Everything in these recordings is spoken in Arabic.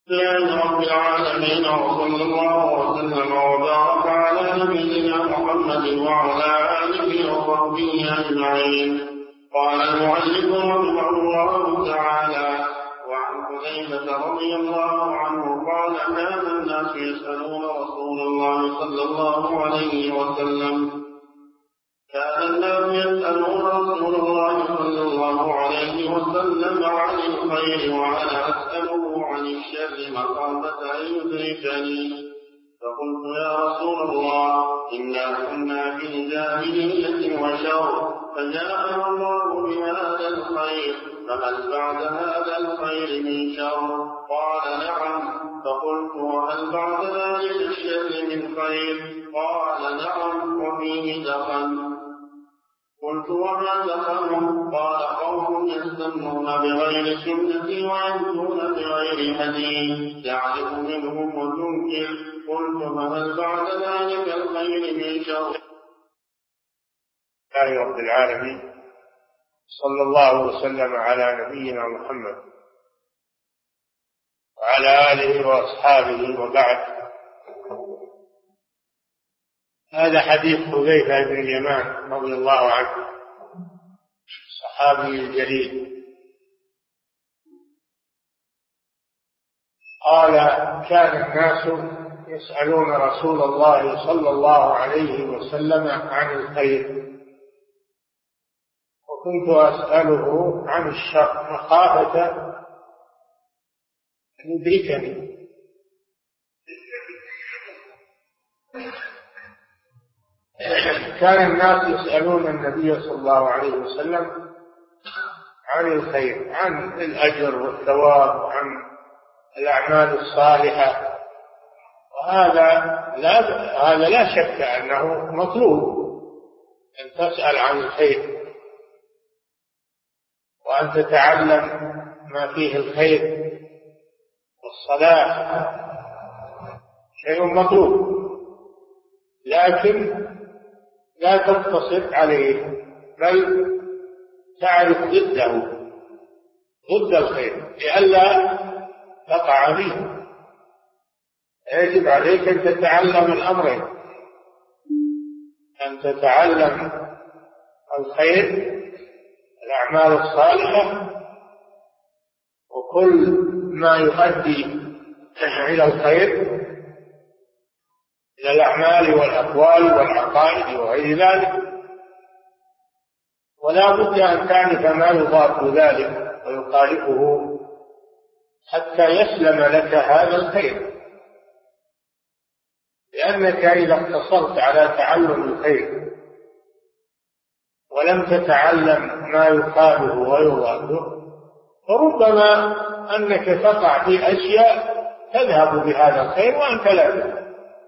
لله رب العالمين، وصلى الله وسلم وبارك على نبينا محمد وعلى آله وصحبه أجمعين. قال المؤلف رحمه الله تعالى: وعن حذيفة رضي الله عنه قال: كان الناس يسألون رسول الله صلى الله عليه وسلم عن الخير وأنا أسأله عن الشر مخافة أن يدركني. فقلت: يا رسول الله، إنا كنا في الجاهلية وشر، فجاءنا الله بهذا الخير، فهل بعد هذا الخير من شر؟ قال: نعم. فقلت: وهل بعد ذلك الشر من خير؟ قال: نعم، وفيه دخل. قلت: وما دخل؟ قال: قوم يستنون بغير سنتي ويهدون بغير هدي، تعرف منهم وتنكر. قلت: فهل بعد ذلك الخير من شر؟ لله رب العالمين، صلى الله وسلم على نبينا محمد وعلى آله وأصحابه، وبعد. هذا حديث حذيفة بن اليمان رضي الله عنه، الصحابي الجليل. قال: كان الناس يسألون رسول الله صلى الله عليه وسلم عن الخير، وكنت أسأله عن الشر مخافة أن يدركني. كان الناس يسألون النبي صلى الله عليه وسلم عن الخير، عن الأجر والثواب، وعن الأعمال الصالحة، وهذا لا شك أنه مطلوب، أن تسأل عن الخير وأن تتعلم ما فيه الخير والصلاح، شيء مطلوب، لكن لا تقتصر عليه، بل تعرف ضده، ضد الخير، لئلا تقع فيه. يجب عليك أن تتعلم الأمرين: أن تتعلم الخير، الأعمال الصالحة، وكل ما يؤدي إلى الخير، إلى الأعمال والأقوال والعقائد وغير ذلك، ولا بد أن تعرف ما يضاد ذلك ويخالفه حتى يسلم لك هذا الخير. لأنك إذا اقتصرت على تعلم الخير ولم تتعلم ما يخالفه ويضاده، فربما أنك تقع في أشياء تذهب بهذا الخير وأنت لا تدري.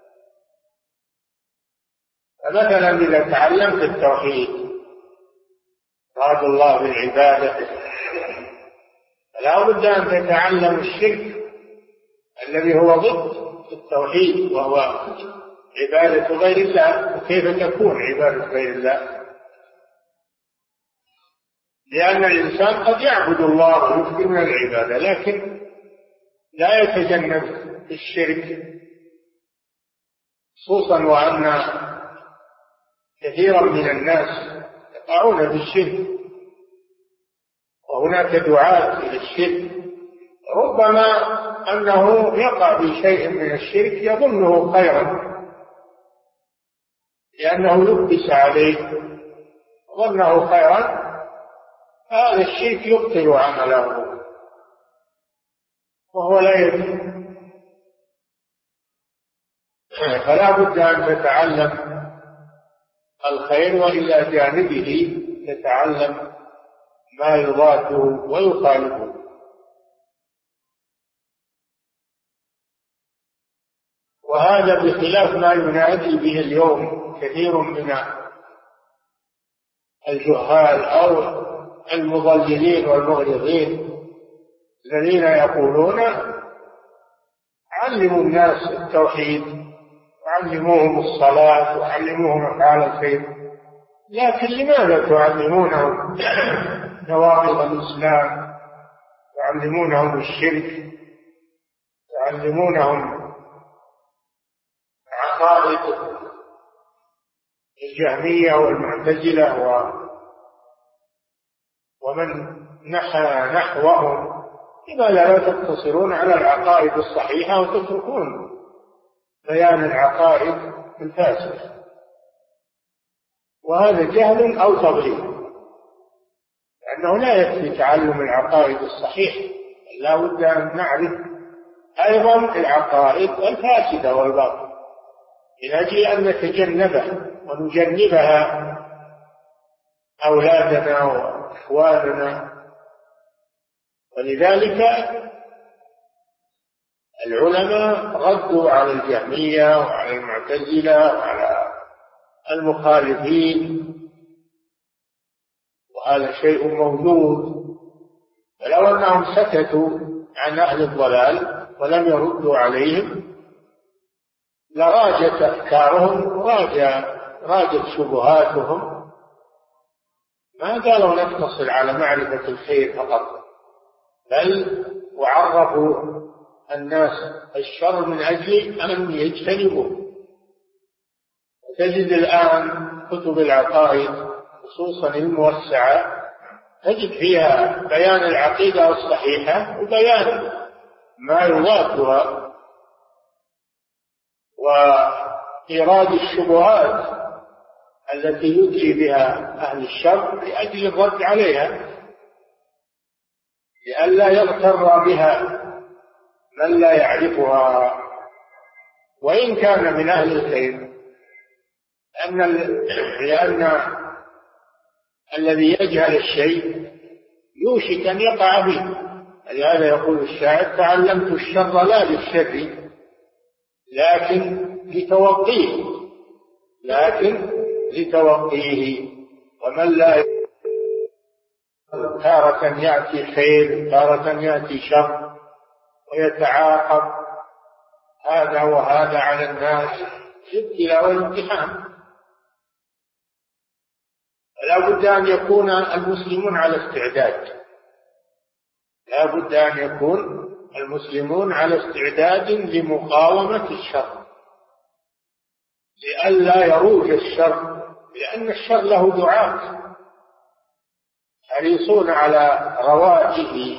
فمثلا إذا تعلمت التوحيد، مراد الله بالعبادة، فلا بد أن تتعلم الشرك الذي هو ضد التوحيد، وهو عبادة غير الله. وكيف تكون عبادة غير الله؟ لأن الإنسان قد يعبد الله ويكثر من العبادة، لكن لا يتجنب الشرك، خصوصا وأن كثيرا من الناس يقعون في الشرك، وهناك دعاة إلى الشرك، ربما أنه يقع في شيء من الشرك يظنه خيرا، لأنه يلبس عليه ظنه خيرا، هذا الشرك يبطل عمله وهو لا يدري. فلا بد أن تتعلم الخير، وإلى جانبه تتعلم ما يضاده ويخالفه. وهذا بخلاف ما ينادي به اليوم كثير من الجهال أو المضللين والمغرضين، الذين يقولون: علموا الناس التوحيد، وعلموهم الصلاة، وعلموهم أفعال الخير، لكن لماذا تعلمونهم نواقض الإسلام، تعلمونهم الشرك، يعلمونهم عقائد الجهمية والمعتزلة ومن نحى نحوهم، لماذا لا تقتصرون على العقائد الصحيحة وتتركون بيان العقائد الفاسدة؟ وهذا جهل أو تضليل، لأنه لا يكفي تعلم العقائد الصحيحة، لا بد أن نعرف أيضا العقائد الفاسدة والباطلة من أجل أن نتجنبها ونجنبها أولادنا وإخواننا. ولذلك العلماء ردوا على الجهمية وعلى المعتزلة وعلى المخالفين، وهذا شيء موجود. فلو أنهم سكتوا عن أهل الضلال ولم يردوا عليهم لراجت أفكارهم راجت شبهاتهم. ما قالوا نقتصر على معرفة الخير فقط، بل وعرفوا الناس الشر من أجل أن يجتنبوه. تجد الآن كتب العقائد خصوصا الموسعة تجد فيها بيان العقيدة الصحيحة وبيان ما يضادها وإيراد الشبهات التي يدري بها أهل الشر لأجل الرد عليها، لئلا يغتر بها من لا يعرفها وإن كان من أهل الخير، لأن الذي يجهل الشيء يوشك أن يقع به. لهذا يقول الشاعر: تعلمت الشر لا للشر لكن لتوقيه. ومن لا تارة يأتي خير تارة يأتي شر ويتعاقب هذا وهذا على الناس في الابتلاء والامتحان. لا بد أن يكون المسلمون على استعداد، لا بد أن يكون المسلمون على استعداد لمقاومة الشر لئلا يروج الشر، لأن الشر له دعاة حريصون على رواجه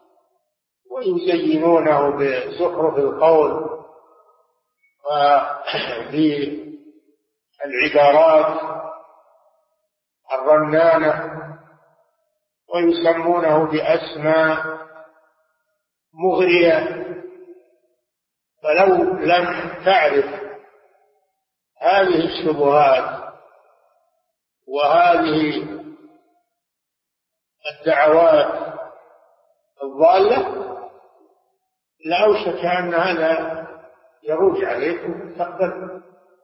ويزينونه بزخرف القول وبالعبارات الرنانة، ويسمونه بأسماء مغرية. فلو لم تعرف هذه الشبهات وهذه الدعوات الضالة لأوشك أن هذا يروج عليكم تقبل.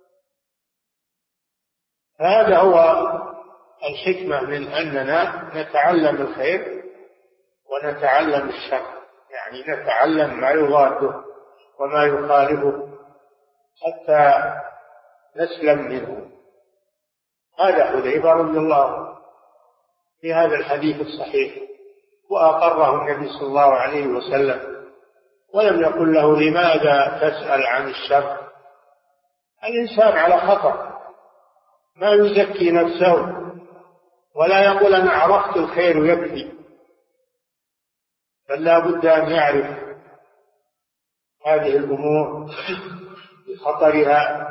هذا هو الحكمة من أننا نتعلم الخير ونتعلم الشر، يعني نتعلم ما يضاده وما يخالفه حتى نسلم منه. هذا حذيفة رضي الله في هذا الحديث الصحيح، وأقره النبي صلى الله عليه وسلم، ولم يقل له لماذا تسأل عن الشر. الإنسان على خطر، ما يزكي نفسه ولا يقول أنا عرفت الخير يكفي، بل لا بد أن يعرف هذه الأمور بخطرها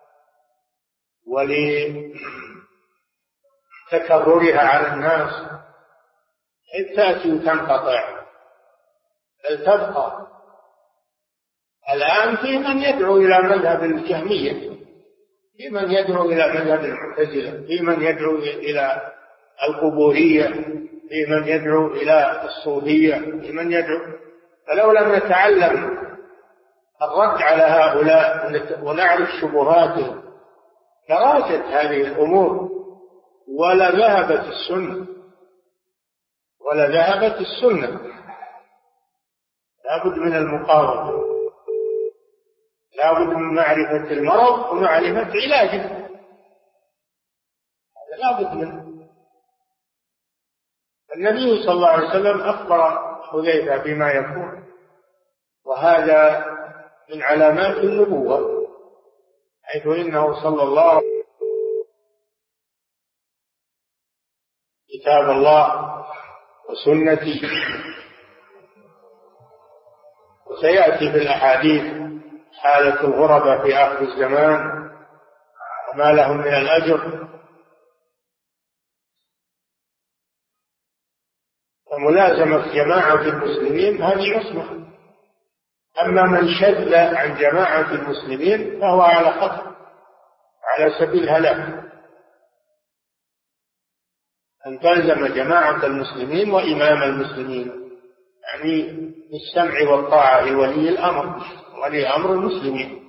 ولتكررها على الناس، إذ تأتي وتنقطع بل تبقى. الآن في من يدعو إلى مذهب الجهمية، في من يدعو إلى مذهب المعتزلة، في من يدعو إلى القبورية، في من يدعو إلى الصوفية، في من يدعو. فلو لم نتعلم الرد على هؤلاء ونعرف شبهاتهم لراجت هذه الأمور ولا ذهبت السنة. لا بد من المقاومة، لا بد من معرفة المرض ومعرفة علاجه، هذا لا بد منه. النبي صلى الله عليه وسلم أخبر حذيفة بما يكون، وهذا من علامات النبوة، حيث إنه صلى الله عليه وسلم كتاب الله وسنتي. وسيأتي في الأحاديث حالة الغرباء في آخر الزمان وما لهم من الأجر. فملازمة جماعة المسلمين هذه عصمة. أما من شذ عن جماعة المسلمين فهو على خطر، على سبيل الهلاك. أن تلزم جماعة المسلمين وإمام المسلمين، يعني بالسمع والطاعة لولي الأمر، ولي أمر المسلمين.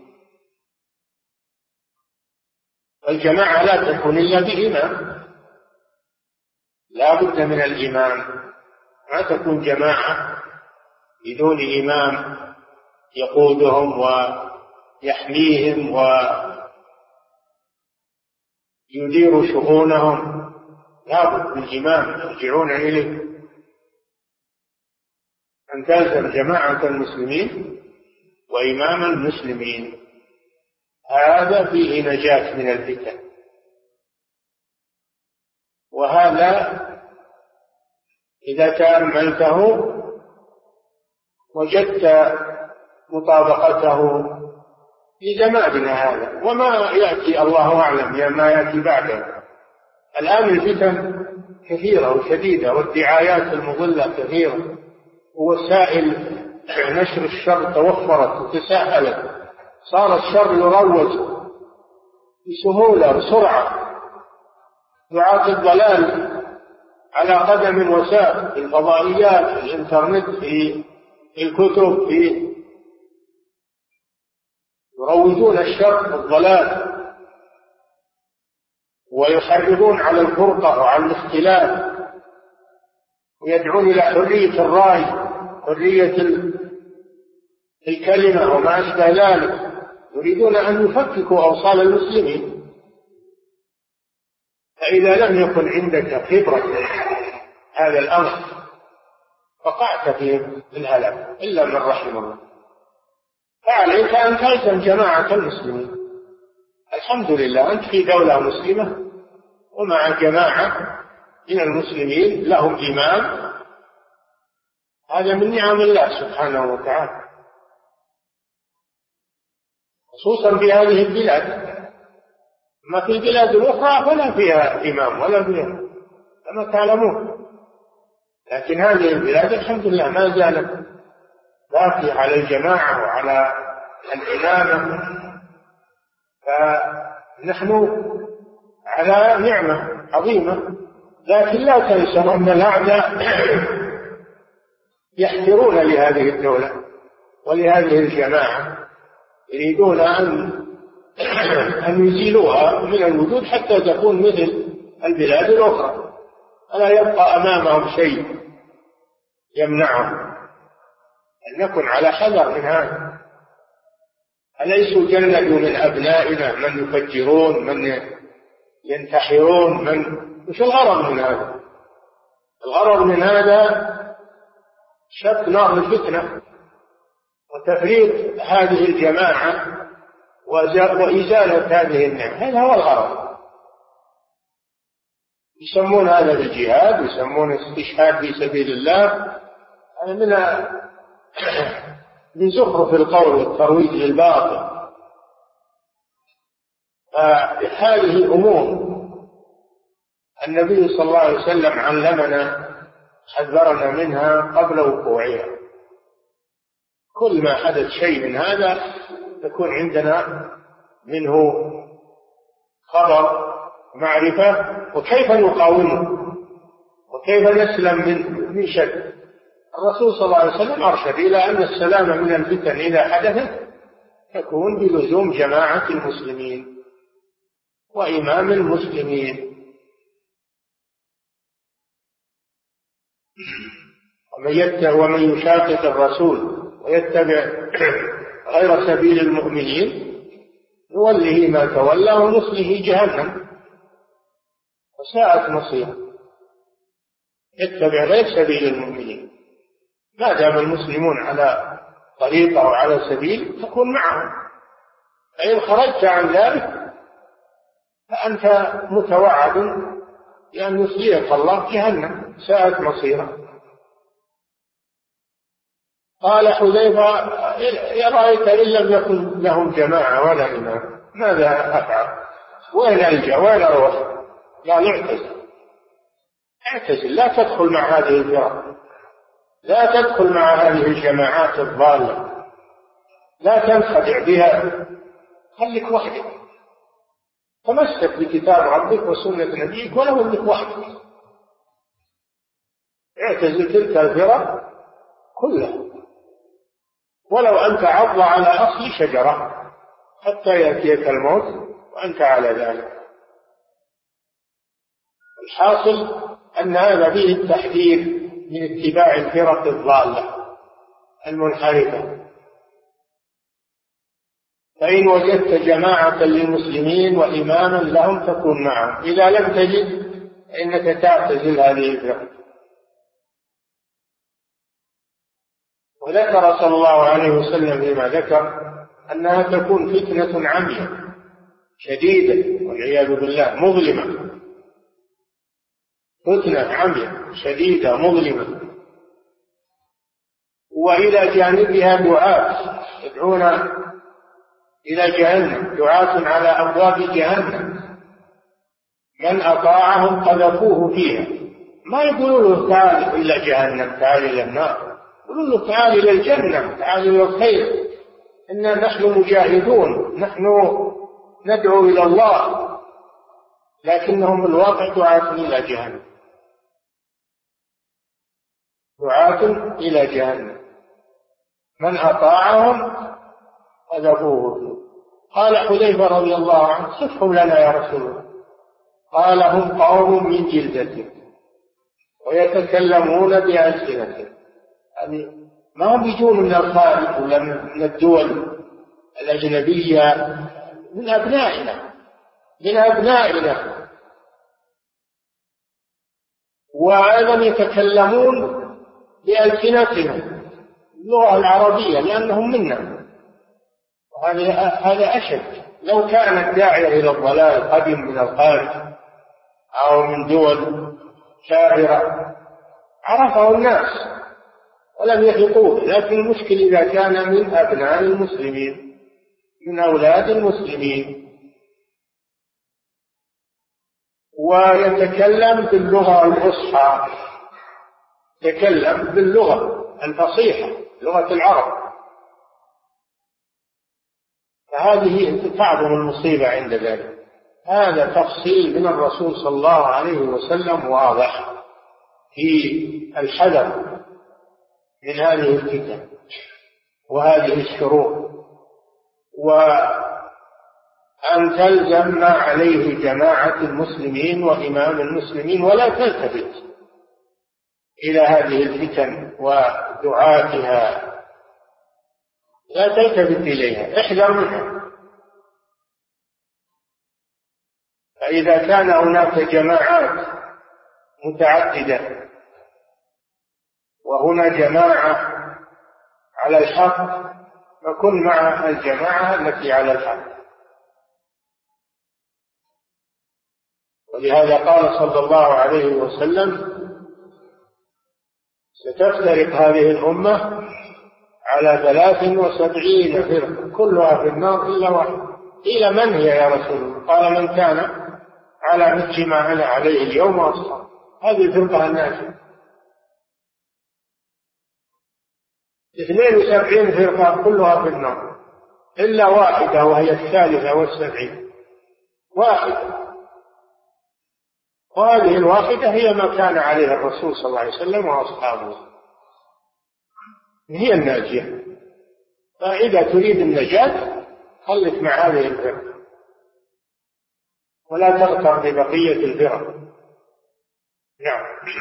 والجماعة لا تكون إلا بإمام، لا بد من الإمام. ما تكون جماعة بدون إمام يقودهم ويحميهم ويدير شؤونهم. لا بد من إمام يرجعون إليه. أن تلزم جماعة المسلمين وإمام المسلمين، هذا فيه نجاة من الفتن. وهذا إذا تأملته وجدت مطابقته في زماننا هذا وما يأتي الله أعلم ما يأتي بعده. الآن الفتن كثيرة وشديدة، والدعايات المضلة كثيرة، ووسائل نشر الشر توفرت وتساهلت. صار الشر يروج بسهولة وسرعة. دعاة الضلال على قدم وساق، في الفضائيات، في الإنترنت، في الكتب، يروجون الشر والضلال، ويحرضون على الفرقة وعلى الاختلاف، ويدعون إلى حرية الرأي، حرية الكلمة وما أشبه ذلك. يريدون أن يفككوا أوصال المسلمين. فإذا لم يكن عندك خبرة هذا الأمر وقعت في الهلاك إلا من رحم الله. فعليك أن تلزم جماعة المسلمين. الحمد لله أنت في دولة مسلمة ومع جماعة من المسلمين لهم إمام، هذا من نعم الله سبحانه وتعالى، خصوصا في هذه البلاد. أما في البلاد الأخرى فلا فيها إمام ولا فيها كما تعلمون. لكن هذه البلاد الحمد لله ما زالت باقية على الجماعة وعلى الإمامة. فنحن على نعمة عظيمة. لكن لا تنسوا أن الأعداء يحترون لهذه الدولة ولهذه الجماعة، يريدون أن يزيلوها من الوجود حتى تكون مثل البلاد الأخرى، ألا يبقى أمامهم شيء يمنعهم. أن نكن على حذر من هذا. أليسوا جندوا من أبنائنا من يفجرون، من ينتحرون، وش الغرض من هذا؟ الغرض من هذا شق نار الفتنة وتفريق هذه الجماعة وإزالة هذه النعمة. هذا هو الغرض. يسمون هذا بالجهاد، يسمون استشهاد في سبيل الله. من زخرف القول والترويج للباطل. هذه أمور النبي صلى الله عليه وسلم علمنا، حذرنا منها قبل وقوعها. كل ما حدث شيء من هذا تكون عندنا منه خبر، معرفة، وكيف نقاومه وكيف نسلم من شر. الرسول صلى الله عليه وسلم أرشد إلى أن السلام من الفتن إذا حدثت تكون بلزوم جماعة المسلمين وإمام المسلمين. ومن يشاقق الرسول ويتبع غير سبيل المؤمنين نوله ما تولى ونصله جهنم وساءت مصيره. يتبع غير سبيل المؤمنين. ما دام المسلمون على طريقة أو على سبيل تكون معهم. فإن خرجت عن ذلك فأنت متوعد بأن يصليك الله جهنم ساءت مصيرا. قال حذيفة رأيت إن لم يكن لهم جماعة ولا إمام ماذا أفعل؟ وين ألجأ وين أروح؟ قال اعتزل لا تدخل مع هذه الفرق، لا تدخل مع هذه الجماعات الضالة، لا تنخدع بها، خليك وحدك، تمسك بكتاب ربك وسنة نبيك ولو انك وحدك، اعتزل تلك الفرق كلها ولو أن تعض على أصل شجرة حتى يأتيك الموت وأنت على ذلك. الحاصل أن هذا فيه التحذير من اتباع الفرق الضالة المنحرفة. فإن وجدت جماعة للمسلمين وإماما لهم تكون معهم، إذا لم تجد فإنك تعتزل هذه الفرق. وذكر صلى الله عليه وسلم فيما ذكر أنها تكون فتنة عمياء شديدة والعياذ بالله مظلمة، فتنة عمياء شديدة مظلمة، وإلى جانبها دعاة يدعون إلى جهنم، دعاة على أبواب جهنم من أطاعهم قذفوه فيها. ما يقولوا له تعال إلى جهنم، تعال إلى النار، يقولوا له تعال إلى الجنة، تعال إلى الخير، إننا نحن مجاهدون، نحن ندعو إلى الله، لكنهم الواقع دعاة إلى جهنم، دعاة إلى جهنم من أطاعهم قذفوه. قال حذيفة رضي الله عنه صفهم لنا يا رسول الله. قال هم قوم من جلدتهم ويتكلمون بألسنتهم، يعني ما هم يجون من الخارج ولا من الدول الأجنبية، من أبنائنا، من أبنائنا، وأيضا يتكلمون بألسنتهم اللغة العربية لأنهم منا. هذا أشد. لو كان الداعية إلى الضلال قدم من الخارج أو من دول كافرة عرفه الناس ولم يثقوه، لكن المشكل إذا كان من أبناء المسلمين، من أولاد المسلمين، ويتكلم باللغة الفصحى، يتكلم باللغة الفصيحة لغة العرب، فهذه تعظم المصيبة عند ذلك. هذا تفصيل من الرسول صلى الله عليه وسلم واضح في الحذر من هذه الفتن وهذه الشرور، وأن تلزم ما عليه جماعة المسلمين وإمام المسلمين ولا تلتفت إلى هذه الفتن ودعاتها، لا تلتفت إليها، احذر منها. فإذا كان هناك جماعات متعددة وهنا جماعة على الحق فكن مع الجماعة التي على الحق. ولهذا قال صلى الله عليه وسلم ستفترق هذه الأمة على 73 فرقة كلها في النار إلا واحد. قيل من هي يا رسول الله؟ قال من كان على مثل ما أنا عليه اليوم وأصحابي. هذه الفرقة الناجية. 72 فرقة كلها في النار إلا واحدة وهي 73 واحدة، وهذه الواحدة هي ما كان عليها الرسول صلى الله عليه وسلم وأصحابه، هي الناجية. فإذا تريد النجاة خلك مع هذه الفرقة ولا تغتر ببقية الفرق. نعم.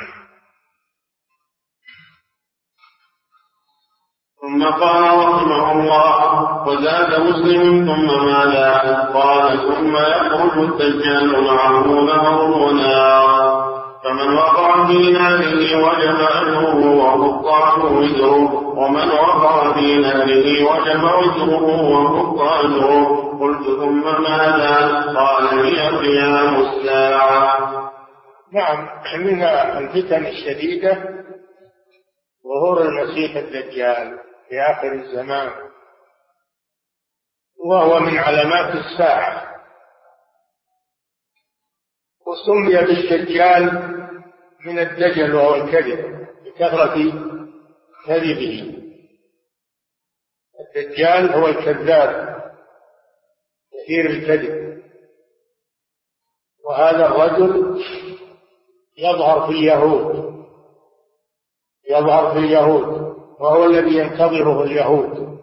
ثم قال رحمه الله وزاد مسلم ثم ماذا؟ قال ثم يخرج الدجال معه نهر ونار فمن وقع في ناره وجب أجره وحط وزره، ومن وقع في ناره وجب وزره وحط أجره. قلت ثم ماذا؟ قال هي قيام الساعة. نعم، من الفتن الشديدة ظهور المسيح الدجال في آخر الزمان، وهو من علامات الساعة، وسمي بالدجال من الدجل وهو الكذب بكثرة كذبه. الدجال هو الكذاب كثير الكذب، وهذا الرجل يظهر في اليهود وهو الذي ينتظره اليهود،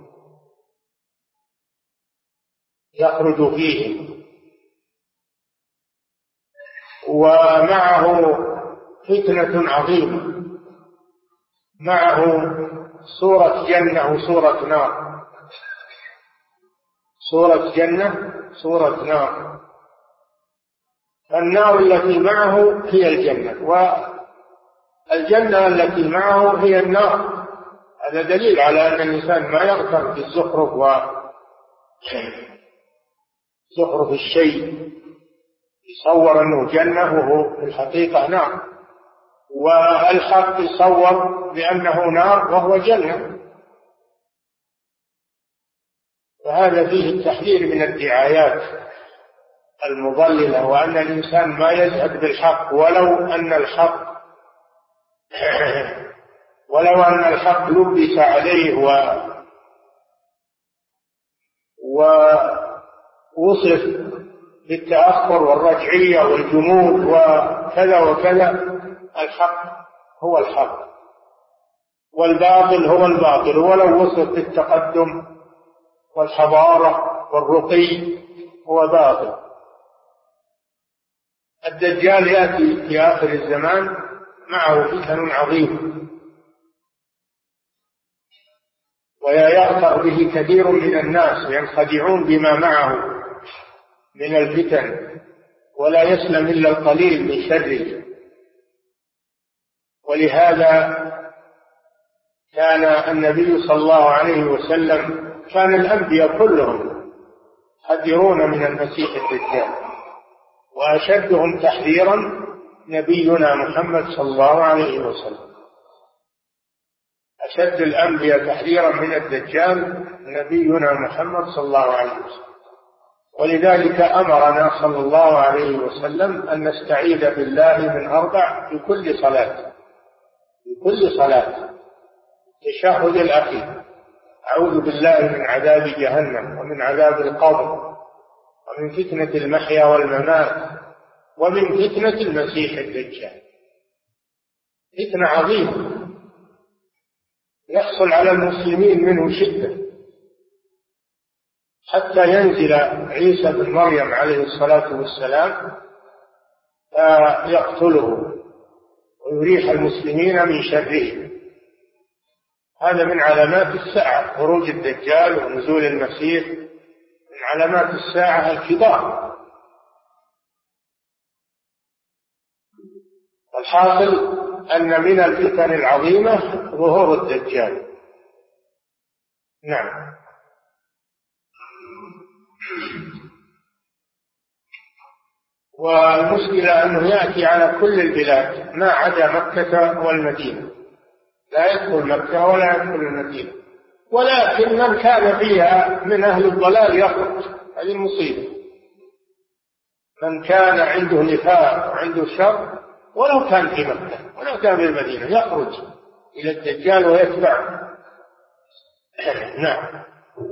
يخرج فيهم، ومعه فتنة عظيمة، معه صورة جنة وصورة نار، صورة جنة صورة نار. النار التي معه هي الجنة، والجنة التي معه هي النار. هذا دليل على أن الإنسان ما يغتر بالزخرف وزخرف الشيء، يصور أنه جنة وهو في الحقيقة نار، والحق يصور بأنه نار وهو جنة. فهذا فيه التحذير من الدعايات المضللة، وأن الإنسان ما يزهد بالحق ولو أن الحق لبس عليه ووصف بالتأخر والرجعية والجمود وكذا وكذا. الحق هو الحق والباطل هو الباطل، ولو وصف بالتقدم والحضارة والرقي هو باطل. الدجال يأتي في آخر الزمان معه فتن عظيم، ويغتر به كثير من الناس ينخدعون بما معه من الفتن، ولا يسلم إلا القليل من شره. ولهذا كان النبي صلى الله عليه وسلم، كان الأنبياء كلهم يحذرون من المسيح الدجال، وأشدهم تحذيرا نبينا محمد صلى الله عليه وسلم. أشد الأنبياء تحذيرا من الدجال نبينا محمد صلى الله عليه وسلم. ولذلك أمرنا صلى الله عليه وسلم أن نستعيذ بالله من 4 في كل صلاة. التشهد الأخير: أعوذ بالله من عذاب جهنم، ومن عذاب القبر، ومن فتنة المحيا والممات، ومن فتنة المسيح الدجال. فتنة عظيمة يحصل على المسلمين منه شدة، حتى ينزل عيسى بن مريم عليه الصلاة والسلام يقتله ويريح المسلمين من شره. هذا من علامات الساعة، خروج الدجال ونزول المسيح من علامات الساعة الكبار. الحاصل أن من الفتن العظيمة ظهور الدجال. نعم. والمشكلة أنه يأتي على كل البلاد ما عدا مكة والمدينة، لا يدخل مكة ولا يدخل المدينة، ولكن من كان فيها من أهل الضلال يخرج. هذه المصيبة. من كان عنده نفاق وعنده شر ولو كان في مكة ولو كان في المدينة يخرج إلى الدجال ويتبعه. نعم.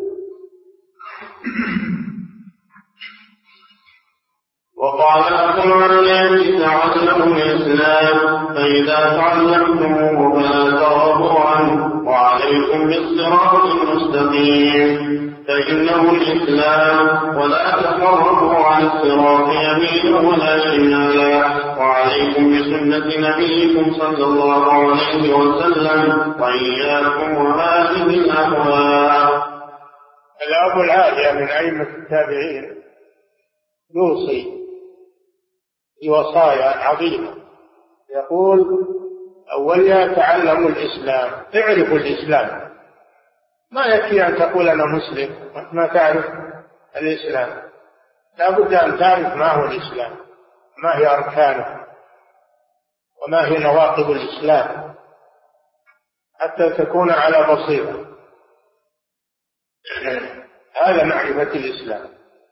وقال أخبر الذي تعلموا الإسلام، فإذا تعلمتموه فلا ترغبوا عنه، وعليكم بالصراط المستقيم، فإنه الإسلام، ولا تقربوا عن الصراط يمينا ولا شمالا، وعليكم بسنة نبيكم صلى الله عليه وسلم، وإياكم وهذه الأهواء. الأب العالية من أئمة التابعين يوصي بوصايا عظيمة يقول أولها تعلموا الإسلام، اعرفوا الإسلام. ما يكفي أن تقول أنا مسلم ما تعرف الإسلام، لا بد أن تعرف ما هو الإسلام، ما هي أركانه، وما هي نواقض الإسلام، حتى تكون على بصيرة. هذا معرفة الإسلام،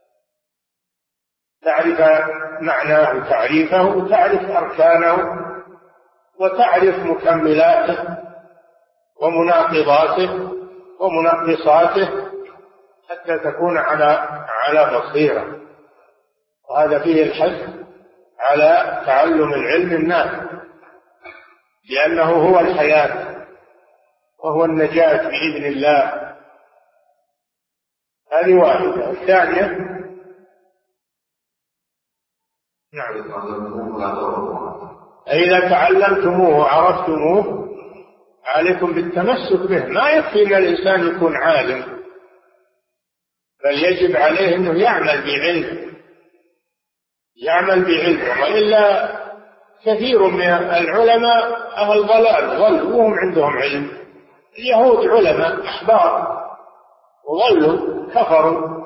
تعرف معناه تعريفه، وتعرف أركانه، وتعرف مكملاته ومناقضاته ومنقصاته، حتى تكون على بصيرة. وهذا فيه الحث على تعلم العلم النافع، لأنه هو الحياة وهو النجاة بإذن الله. هذه واحدة. الثانية نعم، إذا تعلمتموه وعرفتموه عليكم بالتمسك به. ما يكفي أن الإنسان يكون عالم، بل يجب عليه أنه يعمل بعلم، وإلا كثير من العلماء أهل ضلال ضلوا وهم عندهم علم. اليهود علماء أحبار وضلوا كفروا.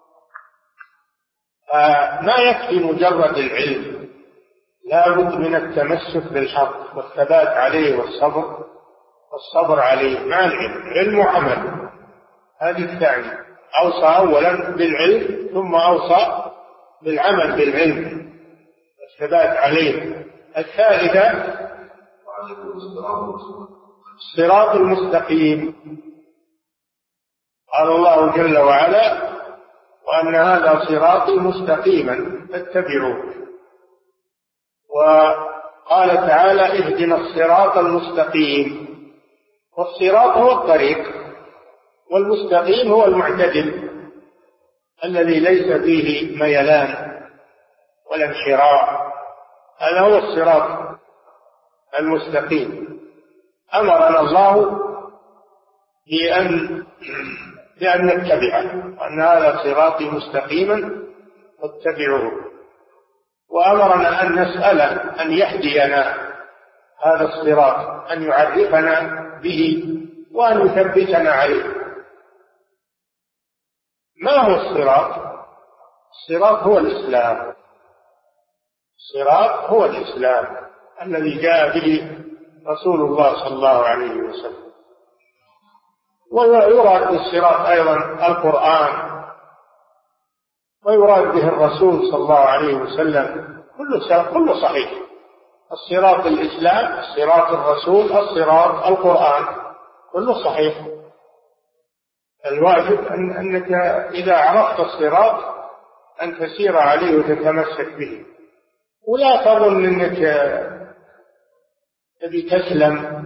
ما يكفي مجرد العلم، لا بد من التمسك بالحق والثبات عليه والصبر عليه مع العلم، علم وعمل. هذه الثانية. أوصى أولا بالعلم، ثم أوصى بالعمل بالعلم والثبات عليه. الثالثة الصراط المستقيم. قال الله جل وعلا: وأن هذا صراطي مستقيما فاتبعوه. وقال تعالى: اهدنا الصراط المستقيم. والصراط هو الطريق، والمستقيم هو المعتدل الذي ليس فيه ميلان ولا انحراف. هذا هو الصراط المستقيم. أمرنا الله بأن نتبعه، وأن هذا صراطي مستقيما فاتبعوه. وأمرنا أن نسأله أن يهدينا هذا الصراط، أن يعرفنا به وأن يثبتنا عليه. ما هو الصراط؟ الصراط هو الإسلام. الصراط هو الإسلام الذي جاء به رسول الله صلى الله عليه وسلم. ويراد بالصراط أيضا القرآن، ويراد به الرسول صلى الله عليه وسلم. كله صحيح. الصراط الإسلام، الصراط الرسول، الصراط القرآن، كله صحيح. الواجب أنك إذا عرفت الصراط أن تسير عليه وتتمسك به، ولا تظن أنك تبي تسلم.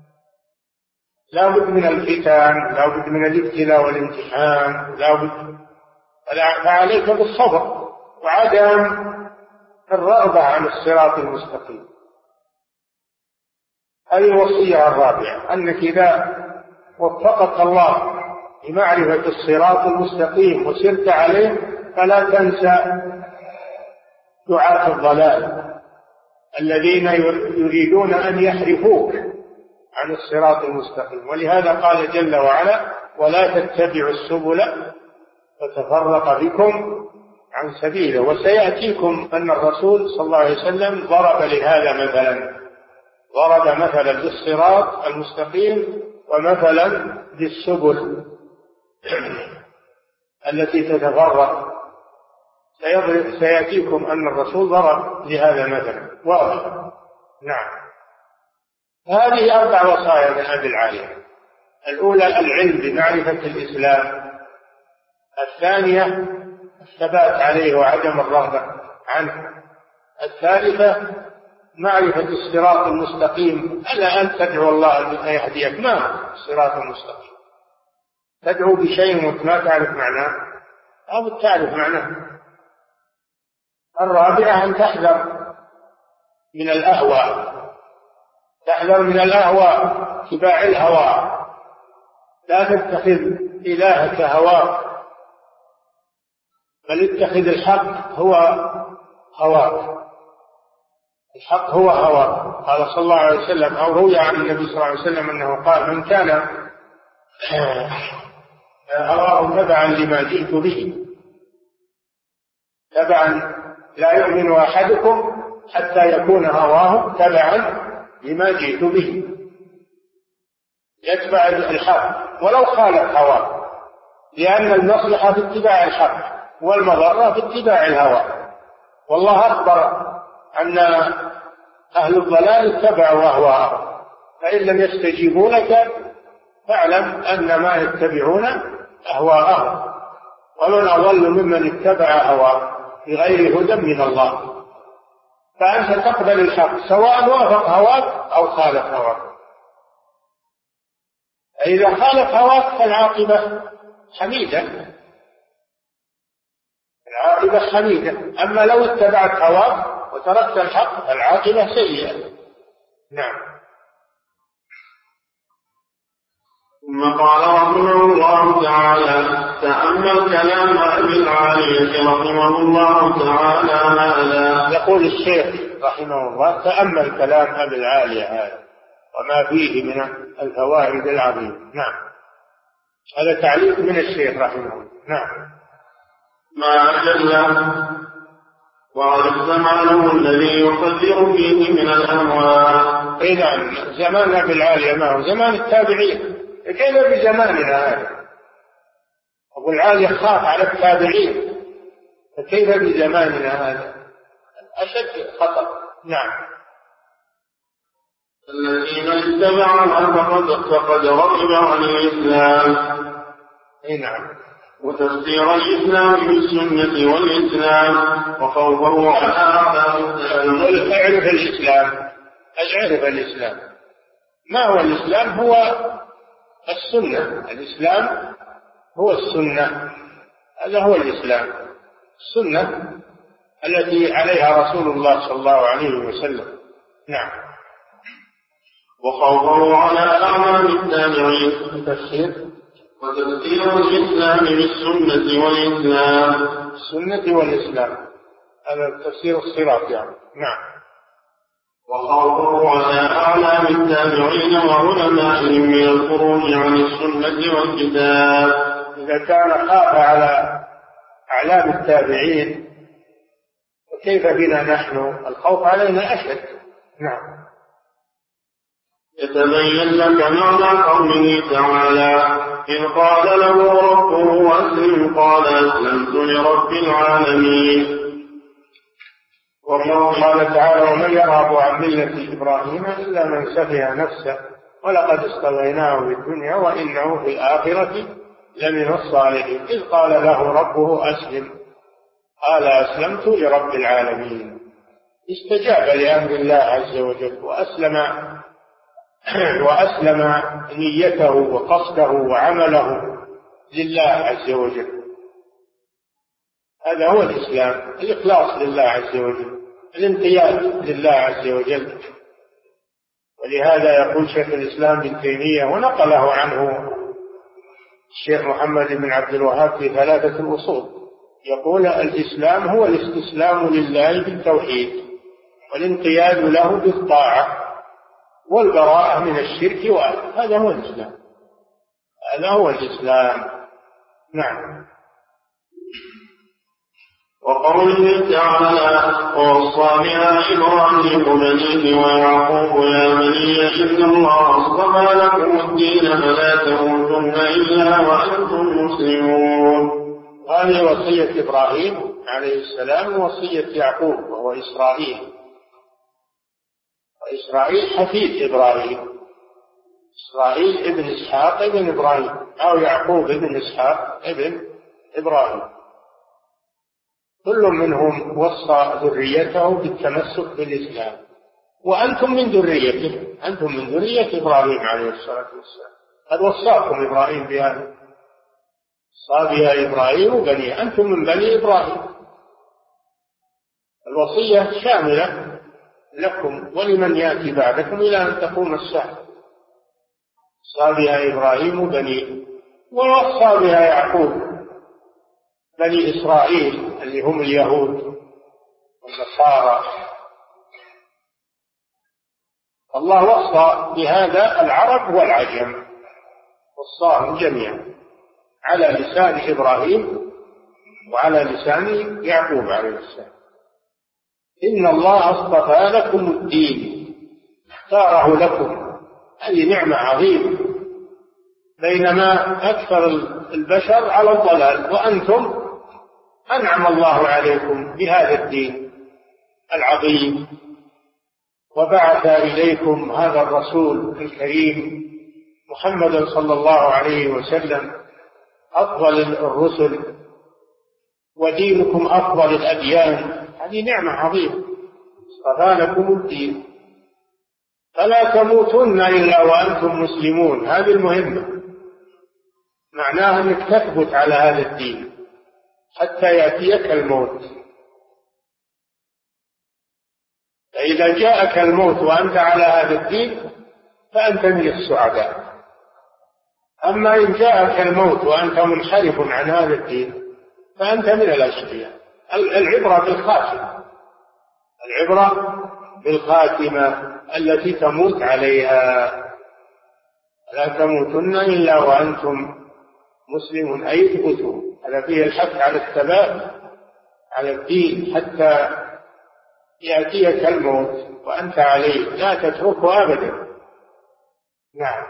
لا بد من الفتن، لا بد من الابتلاء والامتحان، لا بد. فعليك بالصبر وعدم الرغبة عن الصراط المستقيم. هذه الوصية الرابعة، أنك إذا وفقك الله لمعرفة الصراط المستقيم وسرت عليه فلا تنسى دعاة الضلال الذين يريدون أن يحرفوك عن الصراط المستقيم. ولهذا قال جل وعلا: ولا تتبعوا السبل فتفرق بكم عن سبيله. وسيأتيكم أن الرسول صلى الله عليه وسلم ضرب لهذا مثلا، ضرب مثلا للصراط المستقيم ومثلا للسبل التي تتفرق. سيأتيكم أن الرسول ضرب لهذا مثلا واضح. نعم. هذه 4 وصايا من أبي العالية. الأولى العلم بمعرفة الإسلام، الثانية الثبات عليه وعدم الرغبة عنه، الثالثة معرفة الصراط المستقيم. ألا أن تدعو الله أن يهديك، ما الصراط المستقيم؟ تدعو بشيء وأنت ما تعرف معناه، أو تعرف معناه. الرابعة أن تحذر من الأهواء، تحذر من الأهواء، اتباع الهوى. لا تتخذ إلهك هواك، بل اتخذ الحق هو هواك. الحق هو هواه. قال صلى الله عليه وسلم، أو روي عن النبي صلى الله عليه وسلم أنه قال: من كان هواه تبعا لما جئت به، تبعا لا يؤمن أحدكم حتى يكون هواه تبعا لما جئت به، يتبع الحق ولو خالف هواه، لأن المصلحة في اتباع الحق والمضرة في اتباع الهوى. والله أخبر أن أهل الضلال اتبعوا أهواءهم، فإن لم يستجيبوا لك فاعلم أن ما يتبعون أهواءهم، ومن أضل ممن اتبع هواه بغير هدى من الله. فأنت تقبل الحق سواء وافق هواك أو خالف هواك. إذا خالف هواك فالعاقبة حميدة، العاقبة حميدة. أما لو اتبعت هواك وتركت الحق فالعاقبة سيئة. نعم. ثم قال رحمه الله تعالى: تأمل كلام أبي العالية رحمه الله تعالى هذا. يقول الشيخ رحمه الله: تأمل كلام أبي العالية هذا وما فيه من الفوائد العظيمة. نعم، هذا تعليق من الشيخ رحمه الله. نعم. ما أجله وعلى زمانه الذي يقدر فيه من الأموال. نعم، زمان أبي العالية ما هو زمان التابعين، كيف بزماننا هذا؟ أبو العالية خاف على التابعين، فكيف بزماننا هذا؟ أشد خطر. نعم. الذين اتبعوها فقد رغب عن الإسلام. نعم. وتفسير الإسلام بالسنة والإسلام وخوفه على أعداء. اعرف الإسلام، اعرف الإسلام. ما هو الإسلام؟ هو السنة. الإسلام هو السنة، هذا هو الإسلام، السنة التي عليها رسول الله صلى الله عليه وسلم. نعم. وخوفه على أعمال التابعين. تفسير وتفسير الإسلام بالسنة والإسلام. السنة والإسلام، هذا تفسير الصراط يعني. نعم. وخوفه على أعلام التابعين وعلمائهم من الخروج عن السنة والكتاب. إذا كان خاف على أعلام التابعين وكيف بنا نحن؟ الخوف علينا أشد. نعم. يتبين لك معنى قوله تعالى: إذ قال له ربه أسلم قال أسلمت لرب العالمين. وقال تعالى: ومن يرغب عن ملة إبراهيم إلا من سفه نفسه ولقد اصطفيناه في الدنيا وإنه في الآخرة لمن الصالحين. إذ قال له ربه أسلم قال أسلمت لرب العالمين. استجاب لأمر الله عز وجل وأسلم نيته وقصده وعمله لله عز وجل. هذا هو الإسلام، الإخلاص لله عز وجل، الانقياد لله عز وجل. ولهذا يقول شيخ الإسلام ابن تيمية، ونقله عنه الشيخ محمد بن عبد الوهاب في 3 الأصول، يقول: الإسلام هو الاستسلام لله بالتوحيد والانقياد له بالطاعة والبراءة من الشرك وأهله. هذا هو الإسلام، هذا هو الإسلام. نعم. وقوله تعالى: ووصى بها إبراهيم بنيه ويعقوب يا بني إن الله اصطفى لكم الدين فلا تموتن إلا وأنتم مسلمون. هذه وصية إبراهيم عليه السلام ووصية يعقوب وهو إسرائيل. وإسرائيل حفيد إبراهيم، إسرائيل ابن إسحاق ابن إبراهيم، أو يعقوب ابن إسحاق ابن إبراهيم. كل منهم وصى ذريته بالتمسك بالإسلام، وأنتم من ذريته، أنتم من ذرية إبراهيم عليه الصلاة والسلام. قد وصاكم إبراهيم بهذا، وصى بها إبراهيم وبنيه، أنتم من بني إبراهيم. الوصية شاملة لكم ولمن يأتي بعدكم إلى أن تقوم الساعة. وصى بها إبراهيم بنيه، ووصى بها يعقوب بني إسرائيل اللي هم اليهود والنصارى. الله وصى بهذا العرب والعجم، وصاهم جميعا على لسان إبراهيم وعلى لسان يعقوب عليه السلام. إن الله اصطفى لكم الدين، اختاره لكم، هذه نعمة عظيمة، بينما أكثر البشر على الضلال وأنتم أنعم الله عليكم بهذا الدين العظيم، وبعث إليكم هذا الرسول الكريم محمد صلى الله عليه وسلم أفضل الرسل، ودينكم أفضل الأديان، هذه نعمة عظيمة، اصطفى لكم الدين، فلا تموتن إلا وأنتم مسلمون. هذه المهمة، معناها أنك تثبت على هذا الدين حتى يأتيك الموت. فإذا جاءك الموت وأنت على هذا الدين فأنت من السعداء. أما إن جاءك الموت وأنت منحرف عن هذا الدين فأنت من الأشقياء. العبرة بالخاتمة، العبرة بالخاتمة التي تموت عليها. لا تموتن إلا وأنتم مسلمون، أي اثبتوا. هذا فيه الحث على الثبات على الدين حتى يأتيك الموت وأنت عليه، لا تتركه أبدا. نعم.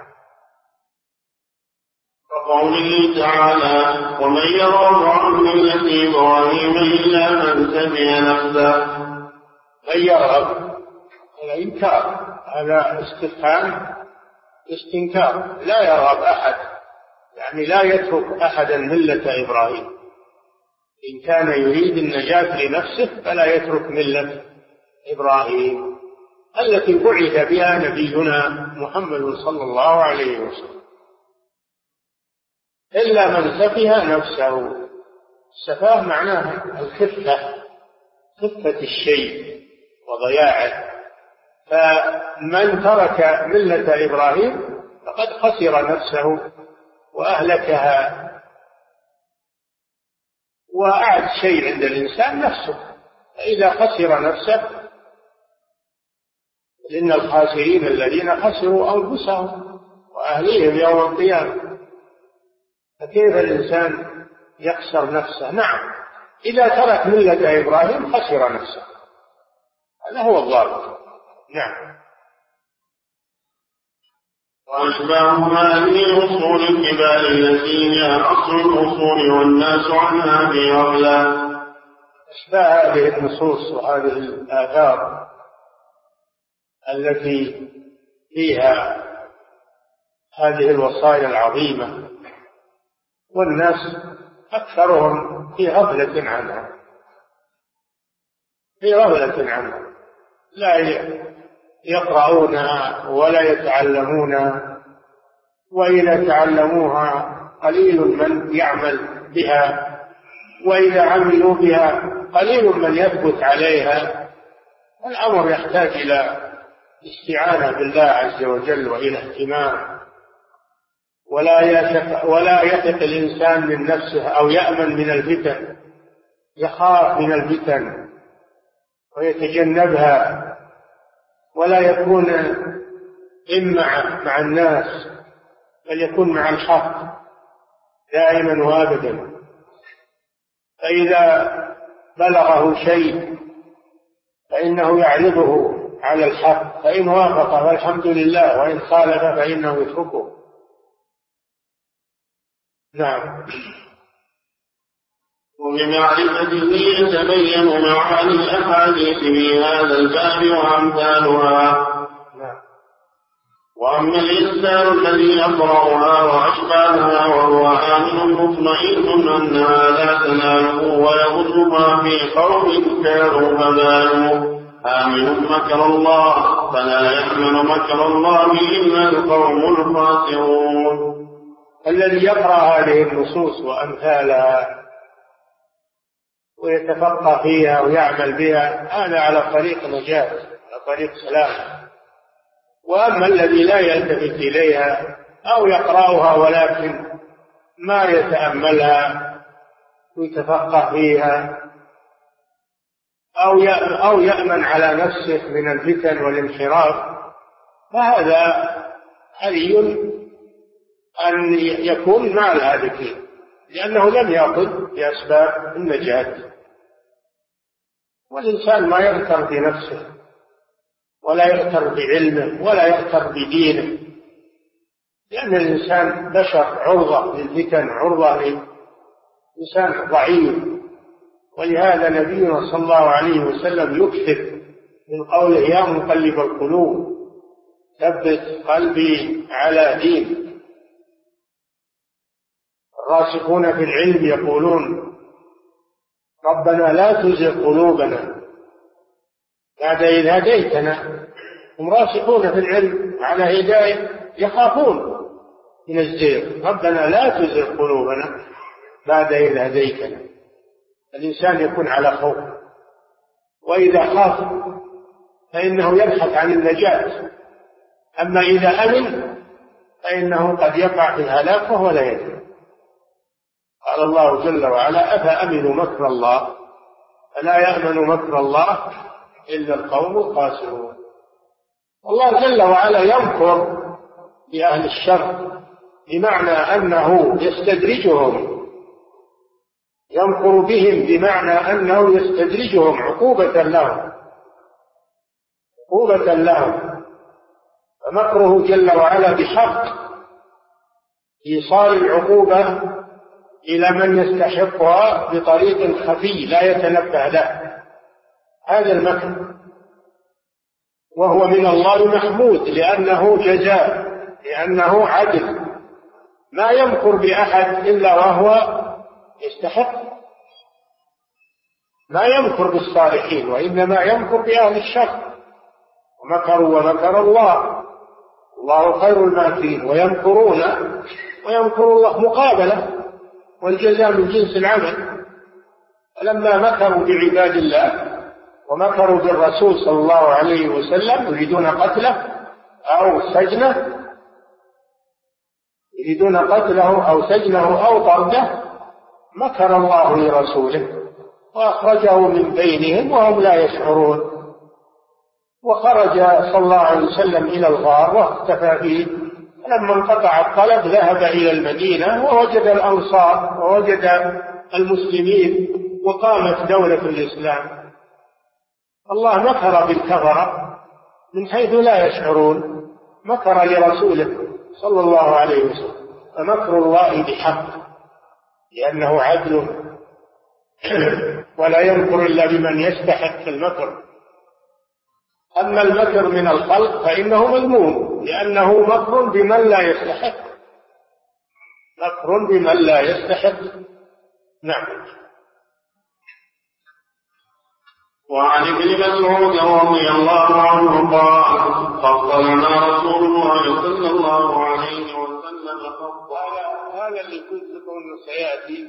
وقوله تعالى: ومن يرغب عن ملة إبراهيم إلا من سفه نفسه. من يرغب، هذا إنكار، هذا استفهام استنكار. لا يرغب أحد، يعني لا يترك أحدا ملة إبراهيم. إن كان يريد النجاة لنفسه فلا يترك ملة إبراهيم التي بعث بها نبينا محمد صلى الله عليه وسلم، إلا من سفه نفسه. السفاه معناها الخفة، خفة الشيء وضياعه. فمن ترك ملة إبراهيم فقد خسر نفسه وأهلكها. وأعز شيء عند الإنسان نفسه، فإذا خسر نفسه، لأن الخاسرين الذين خسروا أنفسهم وأهليهم يوم القيامة. فكيف الإنسان يخسر نفسه؟ نعم، إذا ترك ملة إبراهيم خسر نفسه، هذا هو الضابط. نعم. وأشباه هذه الأصول الكبار التي هي أصل الأصول والناس عنها في غفلة. أشباه هذه النصوص وهذه الآثار التي فيها هذه الوصايا العظيمة والناس أكثرهم في غفلة عنها، في غفلة عنها، لا يقرؤونها ولا يتعلمونها، وإذا تعلموها قليل من يعمل بها، وإذا عملوا بها قليل من يثبت عليها. الأمر يحتاج إلى استعانة بالله عز وجل وإلى اهتمام، ولا يثق الإنسان من نفسه أو يأمن من الفتن، يخاف من الفتن ويتجنبها، ولا يكون مع الناس، بل يكون مع الحق دائما وابدا. فإذا بلغه شيء فإنه يعرضه على الحق، فإن وافق فالحمد لله، وإن خالف فإنه يتركه. نعم. وبمعرفته يتبين معاني الأحاديث في هذا الباب وأمثالها. وأما الإنسان الذي يقرأها وأشباهها وهو آمن مطمئن أنها لا تناله ويغضبها في قوم كانوا فبالوا آمن مكر الله، فلا يأمن مكر الله إلا القوم الخاسرون. الذي يقرأ هذه النصوص وأمثالها ويتفقه فيها ويعمل بها، هذا على طريق نجاة، على طريق سلام. وأما الذي لا يلتفت إليها أو يقرأها ولكن ما يتأملها ويتفقه فيها، أو يأمن على نفسه من الفتن والانحراف، فهذا حري أن يكون مع الهالكين، لأنه لم يأخذ بأسباب النجاة. والإنسان ما يغتر بنفسه ولا يغتر بعلمه ولا يغتر بدينه، لأن الإنسان بشر عرضة للفتن، عرضة لإنسان ضعيف. ولهذا نبينا صلى الله عليه وسلم يكثر من قوله يا مقلب القلوب ثبت قلبي على دين. الراسخون في العلم يقولون ربنا لا تزغ قلوبنا بعد إذ هديتنا. هم راسخون في العلم على هداية، يخافون من الزيغ. ربنا لا تزغ قلوبنا بعد إذ هديتنا. الإنسان يكون على خوف، وإذا خاف فإنه يبحث عن النجاة. أما إذا أمن فإنه قد يقع في الهلاك وهو لا يدري. قال الله جل وعلا أفأمنوا مكر الله فلا يأمن مكر الله إلا القوم الخاسرون. الله جل وعلا يمكر بأهل الشر بمعنى أنه يستدرجهم، يمكر بهم بمعنى أنه يستدرجهم عقوبة لهم. فمكره جل وعلا بحق إيصال العقوبة إلى من يستحقها بطريق خفي لا يتنبه له. هذا المكر، وهو من الله محمود لأنه جزاء، لأنه عدل. ما يمكر بأحد إلا وهو يستحق. ما يمكر بالصالحين وإنما يمكر بأهل الشر. ومكروا ومكر الله والله خير الماكرين. ويمكرون ويمكر الله مقابلة، والجزاء من جنس العمل. فلما مكروا بعباد الله ومكروا بالرسول صلى الله عليه وسلم يريدون قتله أو سجنه أو طرده، مكر الله لرسوله وأخرجه من بينهم وهم لا يشعرون. وخرج صلى الله عليه وسلم إلى الغار واختفى فيه. لما انقطع الطلب ذهب إلى المدينة ووجد الأنصار ووجد المسلمين وقامت دولة الإسلام. الله مكر بالكفرة من حيث لا يشعرون، مكر لرسوله صلى الله عليه وسلم. فمكر الله بحق لأنه عدل ولا يمكر إلا بمن يستحق المكر. أما المكر من الخلق فإنه مذموم لأنه مكر بمن لا يستحق. نعم. وعن ابن مسعود رضي الله عنه قال فضلنا رسول الله صلى الله عليه وسلم. هذا اللي كنت تقول سيأتي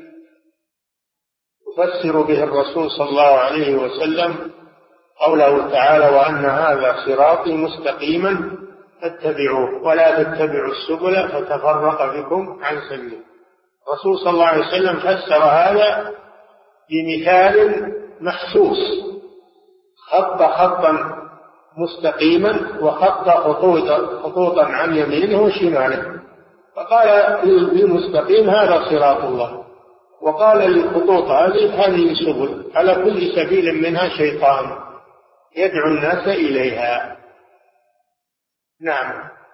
يفسر به الرسول صلى الله عليه وسلم قوله تعالى وأن هذا صراطي مستقيما فاتبعوه ولا تتبعوا السبل فتفرق بكم عن سبيله. الرسول صلى الله عليه وسلم فسر هذا بمثال محسوس، خط خطا مستقيما وخط خطوطا عن يمينه وشماله. فقال للمستقيم هذا صراط الله، وقال للخطوط هذه سبل، على كل سبيل منها شيطان يدعو الناس إليها. نعم.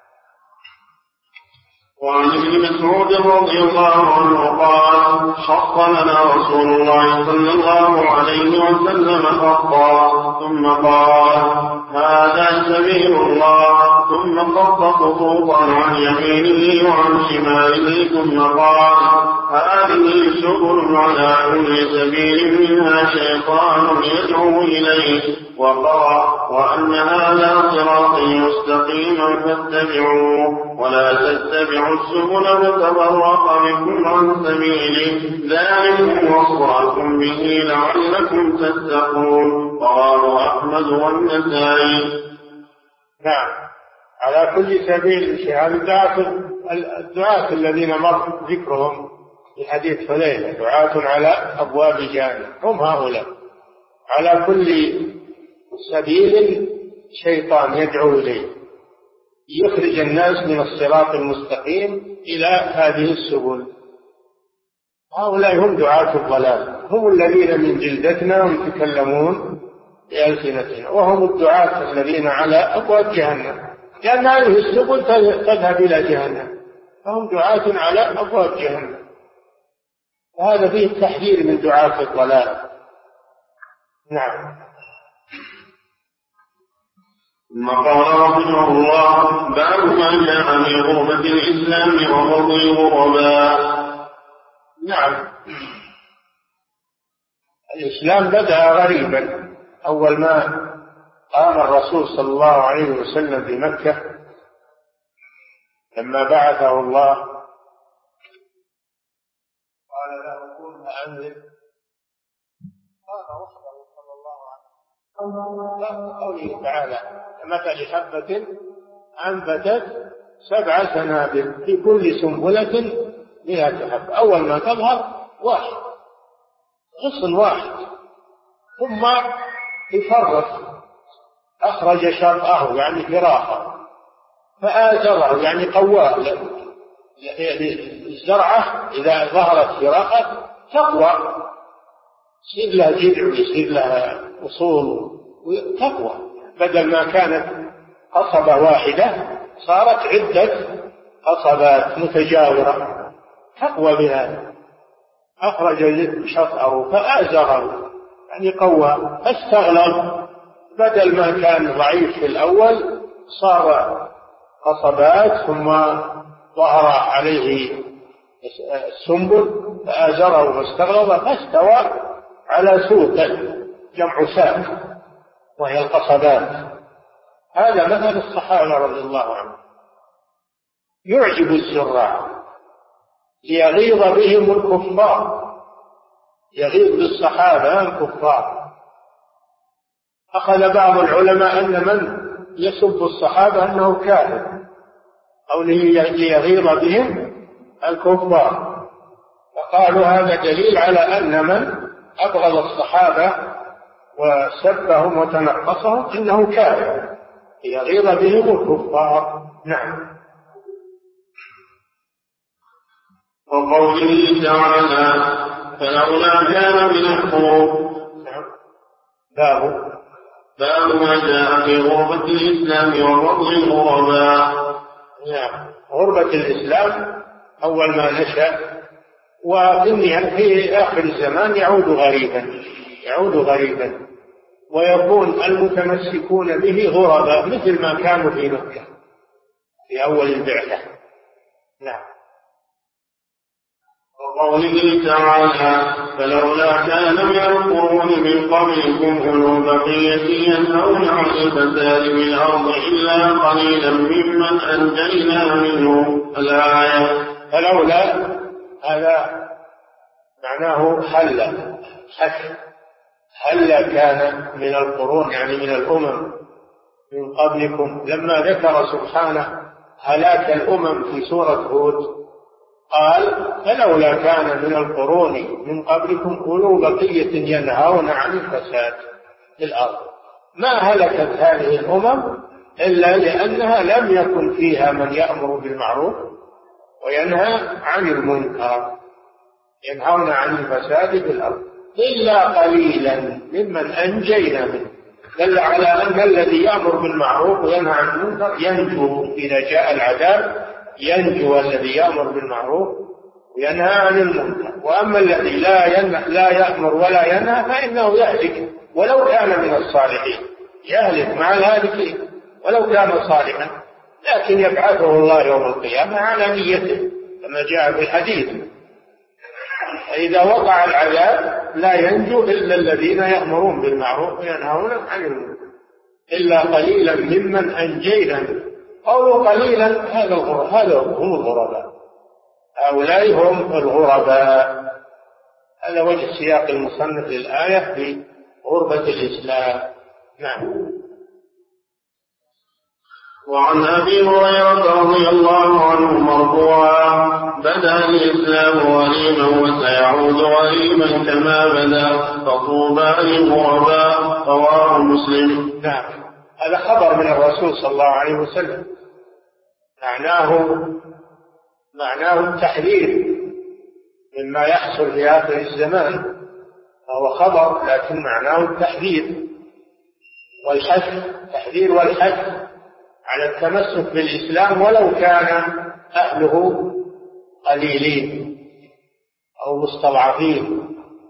وعن ابن مسعود رضي الله عنه قال خط لنا رسول الله صلى الله عليه وسلم خطا ثم قال هذا سبيل الله، ثم خط خطوطا عن يمينه وعن شماله، ثم قال هذه سبل على كل سبيل منها شيطان يدعو إليه، وقال وأن هذا صراطي مستقيما فاتبعوه ولا تتبعوا السبل فتفرق بكم عن سبيله، ذلكم وصاكم به لعلكم تتقون. رواه أحمد والنسائي. نعم. على كل سبيل. الدعاة الذين مر ذكرهم في حديث حذيفة دعاة على أبواب جهنم هم هؤلاء. على كل سبيل شيطان يدعو إليه. يخرج الناس من الصراط المستقيم إلى هذه السبل. هؤلاء هم دعاة الضلال، هم الذين من جلدتنا يتكلمون بألسنتنا، وهم الدعاة الذين على أبواب جهنم، لأن هذه السبل تذهب إلى جهنم، فهم دعاة على أبواب جهنم. وهذا فيه التحذير من دعاة الضلال. نعم. ثم قال رحمه الله: باب ما جاء من غربة الإسلام وغرب الغرباء. نعم، الإسلام بدأ غريبا. أول ما قام الرسول صلى الله عليه وسلم بمكة لما بعثه الله قال له كن أنذر، قال وحده صلى الله عليه وسلم قوله تعالى: كمثل حبة أنبتت 7 سنابل في كل سنبلة 100 حبة. أول ما تظهر واحد، غصن واحد، ثم يفرق، أخرج شرقه يعني فراخه، فآزره يعني قواه. الزرعة إذا ظهرت فراخه تقوى، يصير لها جذع ويصير لها أصول تقوى، بدل ما كانت قصبة واحدة صارت عدة قصبات متجاورة تقوى بهذا. أخرج شطأه فآزره يعني قوى، فاستغلظ، بدل ما كان ضعيف في الأول صار قصبات، ثم ظهر عليه السنبل فآزره واستغلظ فاستوى على سوق، جمع ساق وهي القصبات. هذا مثل الصحابة رضي الله عنهم، يعجب الزراع ليغيظ بهم الكفار، يغيظ بالصحابة الكفار. أخذ بعض العلماء أن من يسب الصحابة أنه كافر، أو ليغيظ بهم الكفار، وقالوا هذا دليل على أن من أبغض الصحابة وسبهم وتنقصهم إنه كافر، يغيظ بهم الكفار. نعم. وقوله تعالى: فلولا كان من الحروب. باب ما جاء في غربة الإسلام وفضل الغرباء. نعم، غربة الإسلام أول ما نشأ، وفي آخر الزمان يعود غريبا، ويكون المتمسكون به غرباء مثل ما كانوا في مكة في أول البعثة. نعم. وقوله تعالى: فلولا كان من القرون من قبلكم أولو بقية ينهون عن الفساد في الأرض إلا قليلا ممن أنجينا منه. الآية. فلولا هذا معناه هل كان من القرون يعني من الأمم من قبلكم، لما ذكر سبحانه هلاك الأمم في سورة هود قال: فلولا كان من القرون من قبلكم أولو بقية ينهون عن الفساد في الأرض. ما هلكت هذه الأمم إلا لأنها لم يكن فيها من يأمر بالمعروف وينهى عن المنكر، ينهون عن الفساد في الأرض إلا قليلا ممن أنجينا منه. دل على أن الذي يأمر بالمعروف وينهى عن المنكر ينجو إذا جاء العذاب، ينجو الذي يأمر بالمعروف وينهى عن المنكر. وأما الذي لا يأمر ولا ينهى فإنه يهلك ولو كان من الصالحين، يهلك مع الهالكين ولو كان صالحا، لكن يبعثه الله يوم القيامة على نيته كما جاء في الحديث. إذا وقع العذاب لا ينجو إلا الذين يأمرون بالمعروف وينهون عن المنكر إلا قليلا ممن أنجينا منه. قولوا قليلا هذا هم الغرباء، هؤلاء هم الغرباء. هذا وجه سياق المصنف للآية في غربة الإسلام. نعم. وعن أبي هريرة رضي الله عنه مرفوعا: بدأ الإسلام غريبا وسيعود غريبا كما بدأ، فطوبى للغرباء. رواه مسلم. نعم، هذا خبر من الرسول صلى الله عليه وسلم معناه التحذير مما يحصل في آخر الزمان، فهو خبر لكن معناه التحذير والحث، التحذير والحث على التمسك بالإسلام ولو كان أهله قليلين أو مستضعفين.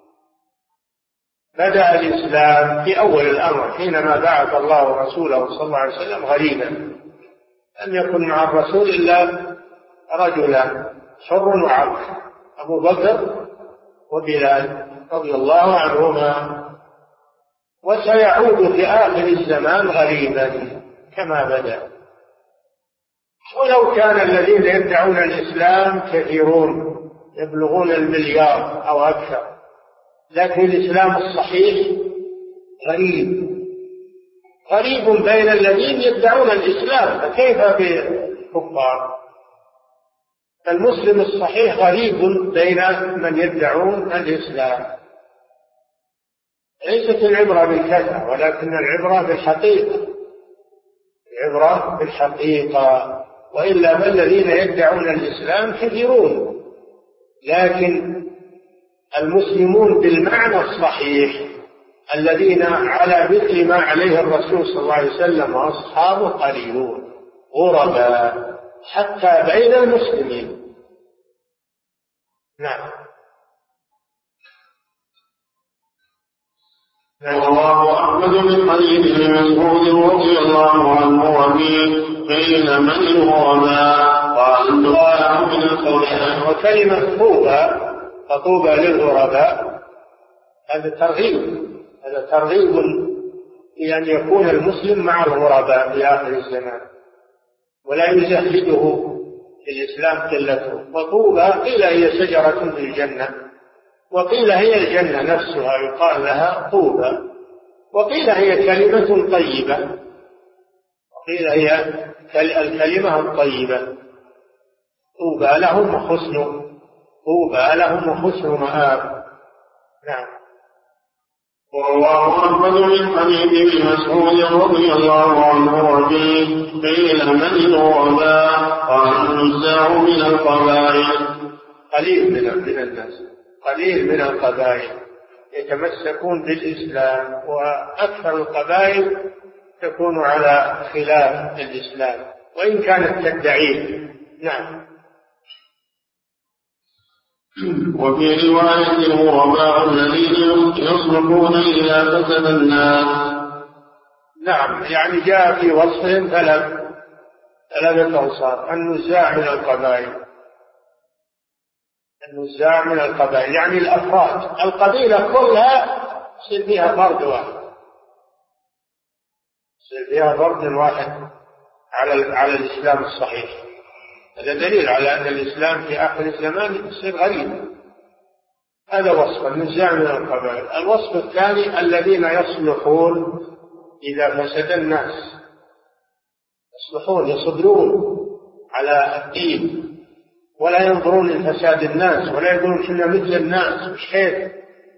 بدأ الإسلام في أول الأمر حينما بعث الله رسوله صلى الله عليه وسلم غريبا، لم يكن مع الرسول إلا رجلان حر وعبد، أبو بكر وبلال رضي الله عنهما، وسيعود في آخر الزمان غريبا كما بدأ. ولو كان الذين يدعون الإسلام كثيرون يبلغون 1,000,000,000 أو أكثر، لكن الإسلام الصحيح غريب بين الذين يدعون الإسلام، فكيف بالكفار؟ المسلم الصحيح غريب بين من يدعون الإسلام. ليست العبرة بالكثرة ولكن العبرة بالحقيقة، العبرة بالحقيقة. وإلا فالذين يدعون الإسلام كثيرون، لكن المسلمون بالمعنى الصحيح الذين على مثل ما عليه الرسول صلى الله عليه وسلم وأصحابه قليلون غرباء حتى بين المسلمين. نعم. رواه أحمد من حديث ابن مسعود رضي الله عنه وفيه قيل من الغرباء؟ قال الدعاء من القرآن. وكلمة طوبى فطوبى للغرباء هذا ترغيب في أن يكون المسلم مع الغرباء في آخر الزمان ولا يزهده في الإسلام قلته. وطوبى قيل هي شجرة في الجنة، وقيل هي الجنة نفسها يقال لها طوبى، وقيل هي كلمة طيبة، وقيل هي الكلمة الطيبة. طوبى لهم وحسن مآب. نعم. ورواه أحمد من حديث ابن مسعود رضي الله عنه وفيه قيل من الغرباء؟ قال النزاع من القبائل. قليل من القبائل يتمسكون بالإسلام، وأكثر القبائل تكون على خلاف الإسلام وإن كانت تدعيه. نعم. وفي رواية الغرباء الذين يصلحون إذا فسد الناس. نعم، يعني جاء في وصفهم ثلاثة أوصاف: النزاع من القبائل يعني الأفراد، القبيلة كلها يصير فيها فرد واحد على الإسلام الصحيح. هذا دليل على أن الإسلام في آخر الزمان يصير غريب. هذا وصف النزاع من القبائل. الوصف الثاني الذين يصلحون إذا فسد الناس، يصبرون على الدين ولا ينظرون لفساد الناس ولا يقولون كنا مثل الناس، مش خير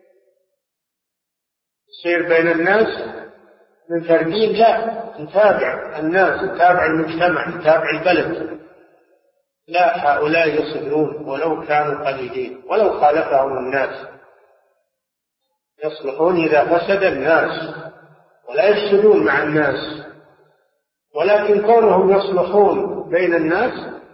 يصير بين الناس من فردين، لا، نتابع الناس، نتابع المجتمع، نتابع البلد. لا، هؤلاء يصبرون ولو كانوا قليلين ولو خالفهم الناس. يصلحون إذا فسد الناس ولا يفسدون مع الناس، ولكن كونهم يصلحون بين الناس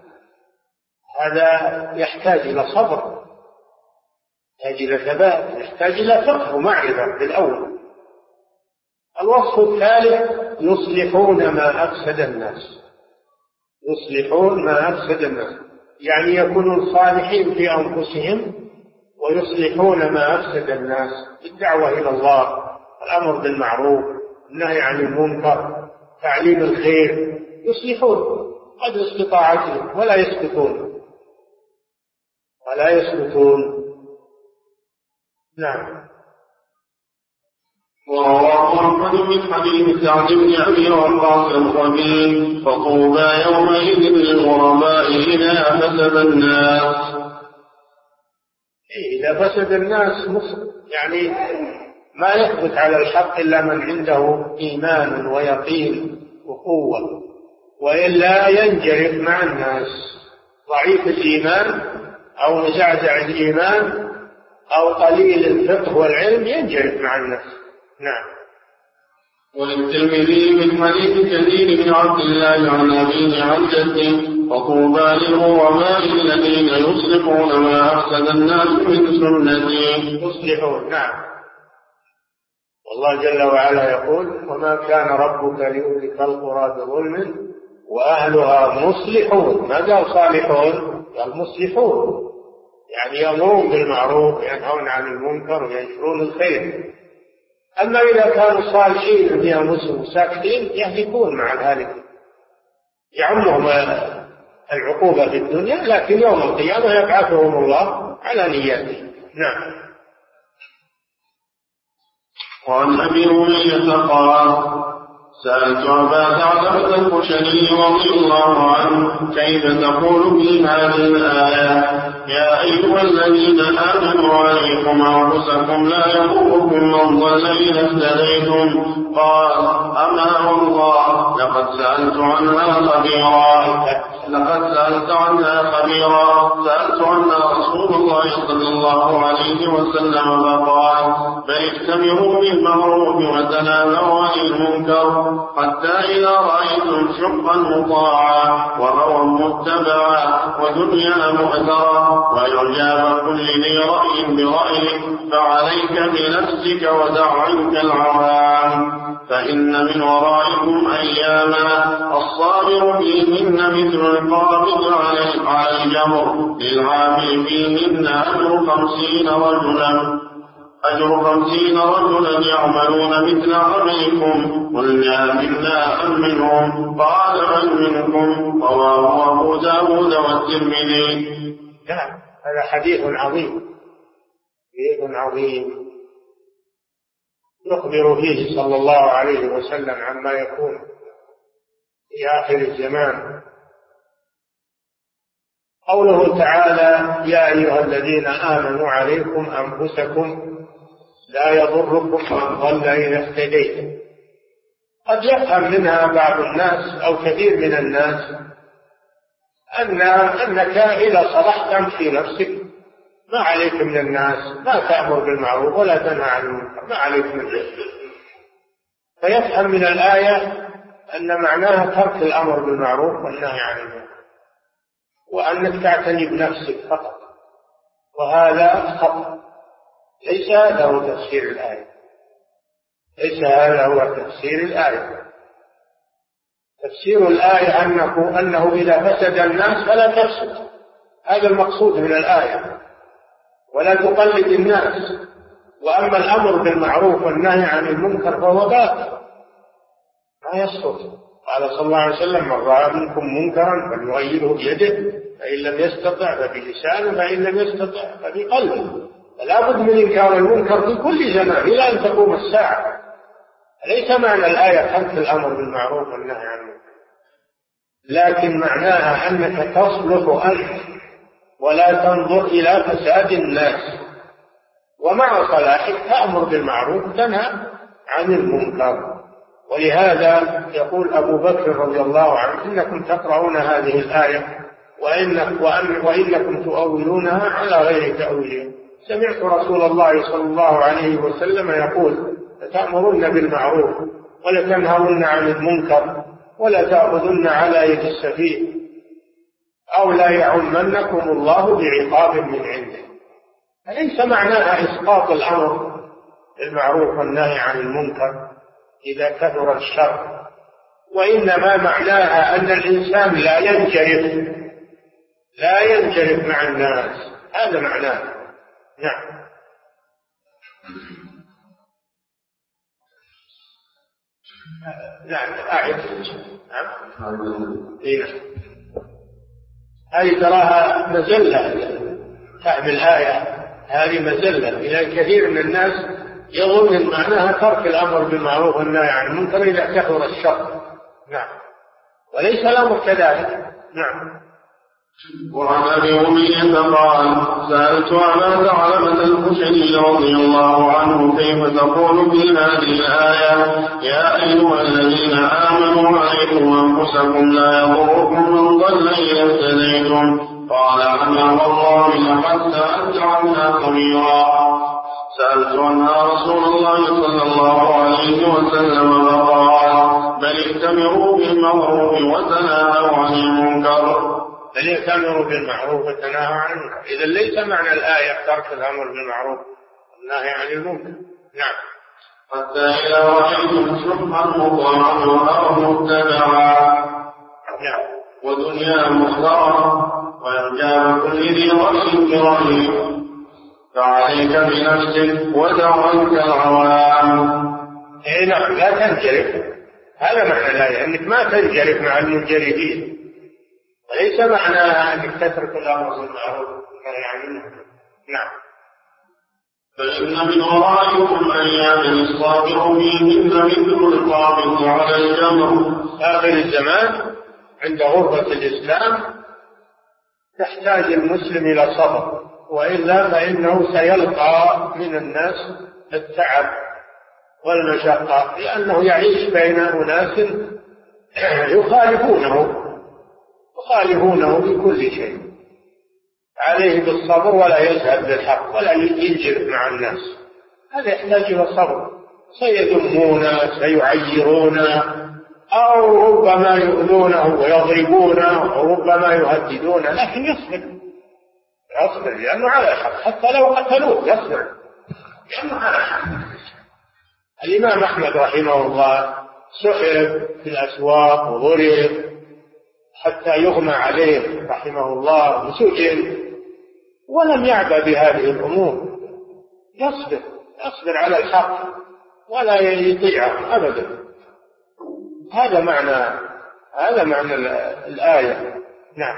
هذا يحتاج إلى صبر، يحتاج إلى ثبات، يحتاج إلى فقه ومعرفة بالأول. الوصف الثالث يصلحون ما أفسد الناس، يعني يكونون صالحين في أنفسهم ويصلحون ما أفسد الناس بالدعوة إلى الله، الأمر بالمعروف، النهي عن المنكر، تعليم الخير، يصلحون قدر استطاعتهم ولا يسكتون. نعم. ورواه أحمد من حديث سعد بن أبي وقاص الخبير فطوبى يومئذ للغرباء إذا فسد الناس. إذا فسد الناس يعني ما يثبت على الحق إلا من عنده إيمان ويقين وقوة وإلا ينجرف مع الناس. ضعيف الإيمان أو مزعزع الإيمان أو قليل الفقه والعلم ينجرف مع الناس. نعم. وللترمذي من حديث كثير بن عبد الله عن أبيه عن جده وطوبى للغرباء الذين يصلحون ما أفسد الناس من سنته. يصلحون. نعم. والله جل وعلا يقول وما كان ربك ليهلك القرى بظلم وأهلها مصلحون. ما قال صالحون، قال مصلحون، يعني يأمرون بالمعروف وينهون عن المنكر وينشرون الخير. أما إذا كانوا صالحين بأنفسهم ساكتين يهلكون مع ذلك، يعمهم العقوبة في الدنيا، لكن يوم القيامة يبعثهم الله على نياتهم. نعم. وعن أبي هريرة قال سألت أبا ثعلبة الخشني رضي الله عنه كيف تقول في هذه الآية يا أيها الذين آمنوا عليكم أنفسكم لا يضركم من ضل إذا اهتديتم. قال أما والله لقد سألت عنها خبيرا سألت عنها رسول الله صلى الله عليه وسلم فقال بل اجتمعوا بالمعروف وتناهوا عن المنكر حتى إذا رأيتم شقا مطاعا وهوى متبعا ودنيا مؤثرا وإعجاب كل ذي رأي برأيه فعليك بنفسك ودع عنك العوام فإن من ورائكم أياما الصابر فيهن مثل القابض على الجمر للعامل فيهن أجر 50 رجلا يعملون مثل عملكم قلنا منا أم منهم قال من منكم رواه أبو داود والترمذي. نعم. هذا حديث عظيم يخبر فيه صلى الله عليه وسلم عما يكون في آخر الزمان. قوله تعالى يا أيها الذين آمنوا عليكم أنفسكم لا يضركم من ضل إذا اهتديتم. قد يفهم منها بعض الناس أو كثير من الناس أنك إذا صلحت تمشي نفسك، ما عليك من الناس، ما تأمر بالمعروف ولا تنهى عن المنكر، ما عليك من ذلك. فيفهم من الآية أن معناها ترك الأمر بالمعروف والنهي عن المنكر وأنك تعتني بنفسك فقط، وهذا خطأ. ليس هذا هو تفسير الآية. تفسير الآية أنه إذا فسد الناس فلا تفسد، هذا المقصود من الآية، ولا تقلد الناس. وأما الأمر بالمعروف والنهي عن المنكر فهو باطل ما يسقط. قال صلى الله عليه وسلم من رأى منكم منكرا فليغيره بيده فإن لم يستطع فبلسانه فإن لم يستطع فبقلبه. فلا بد من إنكار المنكر في كل زمان إلى أن تقوم الساعة. ليس معنى الآية ترك الأمر بالمعروف والنهي عن المنكر، لكن معناها أنك تصلح أنت ولا تنظر إلى فساد الناس، ومع صلاحك تأمر بالمعروف وتنهى عن المنكر. ولهذا يقول أبو بكر رضي الله عنه إنكم تقرؤون هذه الآية وإنكم تؤولونها على غير تأويلها. سمعت رسول الله صلى الله عليه وسلم يقول لتأمرن بالمعروف ولتنهون عن المنكر ولا تأخذن على يد السفيه أو لا يعمنكم الله بعقاب من عنده. فليس معناها إسقاط الأمر بالمعروف والنهي عن المنكر إذا كثر الشر، وإنما معناها أن الإنسان لا ينجرف مع الناس، هذا معناه. نعم. أعد. هذه تراها مزلة، فهم الآية هذه مزلة إلى كثير من الناس يظن أن معناها ترك الأمر بالمعروف والنهي عن المنكر إذا كثر الشر. نعم. وليس الأمر كذلك. نعم. وعن أبي أمية قال سألت أبا ثعلبة الخشني رضي الله عنه كيف تقول في هذه الآية يا أيها الذين آمنوا عليكم أنفسكم لا يضركم من ضل إذا اهتديتم قال أما والله لقد سألت خبيرا. سألت عنها رسول الله صلى الله عليه وسلم فقال بل ائتمروا بالمعروف وتناهوا عن المنكر. بل يأتمروا بالمعروف وتناهوا عن المنكر. إذا ليس معنى الآية ترك الأمر بالمعروف والنهي عن المنكر. نعم. حتى إذا رأيتم شحا مطاعا وهوى متبعا ودنيا مخضرة وإعجاب كل ذي رأي برأيه فعليك بنفسك ودع عنك العوام. نعم لا تنجرف. هذا معنى الآية أنك ما تنجرف مع المنجرفين. وليس معنى أنك تترك الأمر بالمعروف والنهي عن المنكر. نعم. فإن من ورائكم أيام الصابر فيهن مثل القابض على الجمر. آخر الزمان عند غربة الإسلام تحتاج المسلم إلى صبر، وإلا فإنه سيلقى من الناس التعب والمشقة، لأنه يعيش بين أناس يخالفونه في كل شيء. عليه بالصبر ولا يذهب بالحق ولا ينجر مع الناس. هذا يحتاج إلى صبر. سيذمونه سيعيرونه أو ربما يؤذونه ويضربونه أو ربما يهددونه، لكن يصبر لأنه على الحق. حتى لو قتلوه يصبر لأنه على الحق. الإمام أحمد رحمه الله سحب في الأسواق وضرب حتى يغمى عليه رحمه الله وسجن، ولم يعبأ بهذه الأمور. يصبر على الحق ولا يطيعه أبدا. هذا معنى الآية. نعم.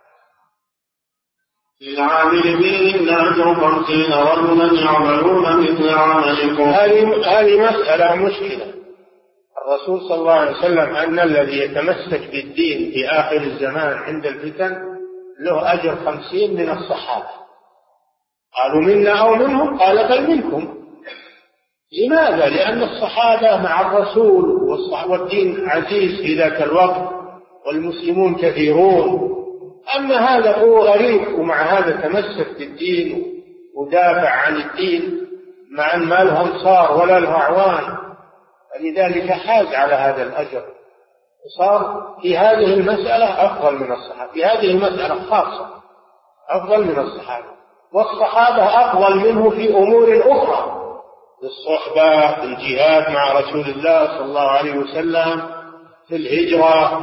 للعامل فيهن أجر 50 رجلا يعملون مثل عملكم. هذه مسألة مشكلة. الرسول صلى الله عليه وسلم أن الذي يتمسك بالدين في آخر الزمان عند الفتن له أجر 50 من الصحابة. قالوا منا أو منهم؟ قال بل منكم. لماذا؟ لأن الصحابة مع الرسول والدين عزيز في ذاك الوقت والمسلمون كثيرون. أما هذا هو غريب ومع هذا تمسك بالدين ودافع عن الدين مع أن ما له أنصار ولا له أعوان، فلذلك حاز على هذا الأجر. صار في هذه المسألة أفضل من الصحابة، في هذه المسألة خاصة أفضل من الصحابة. والصحابة أفضل منه في أمور أخرى، في الصحبة، في الجهاد مع رسول الله صلى الله عليه وسلم، في الهجرة.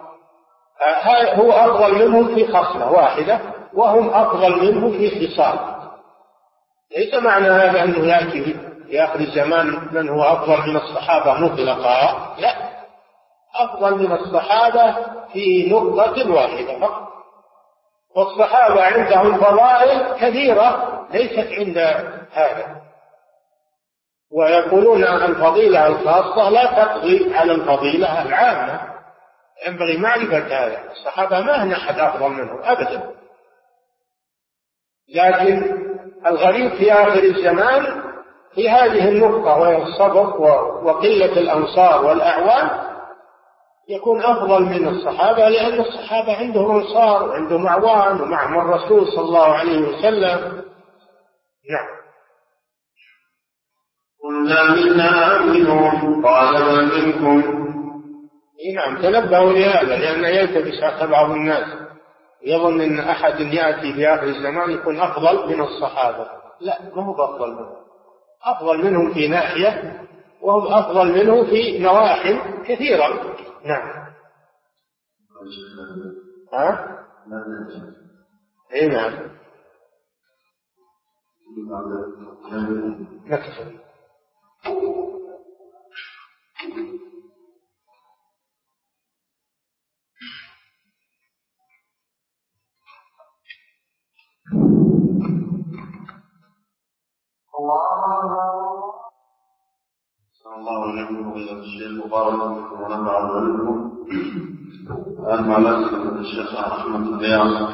هو أفضل منهم في خصلة واحدة وهم أفضل منه في خصال. ليس معنى هذا أنه يأتي في آخر الزمان من هو أفضل من الصحابة مطلقا، لا، أفضل من الصحابة في نقطة واحدة فقط. والصحابة عندهم فضائل كثيرة ليست عند هذا، ويقولون أن الفضيلة الخاصة لا تقضي على الفضيلة العامة. ينبغي معرفة هذا. الصحابة ما هن أحد أفضل منهم أبدا، لكن الغريب في آخر الزمان في هذه النقطة وهي الصبر وقلة الأنصار والأعوان يكون أفضل من الصحابة، لأن الصحابة عندهم أنصار وعندهم أعوان ومعهم الرسول صلى الله عليه وسلم. نعم. قلنا منا منهم قال بل منكم. نعم، تنبهوا لهذا، لأن يلتبس بعض الناس يظن أن أحد يأتي في آخر الزمان يكون أفضل من الصحابة. لا، ما هو أفضل منهم. أفضل منهم في ناحية وهم أفضل منه في نواحي كثيرة. نعم. نعم. نكتب. صلى الله عليه وسلم. الشيخ مبارك ونفع عنكم. الشيخ أحمد البياض.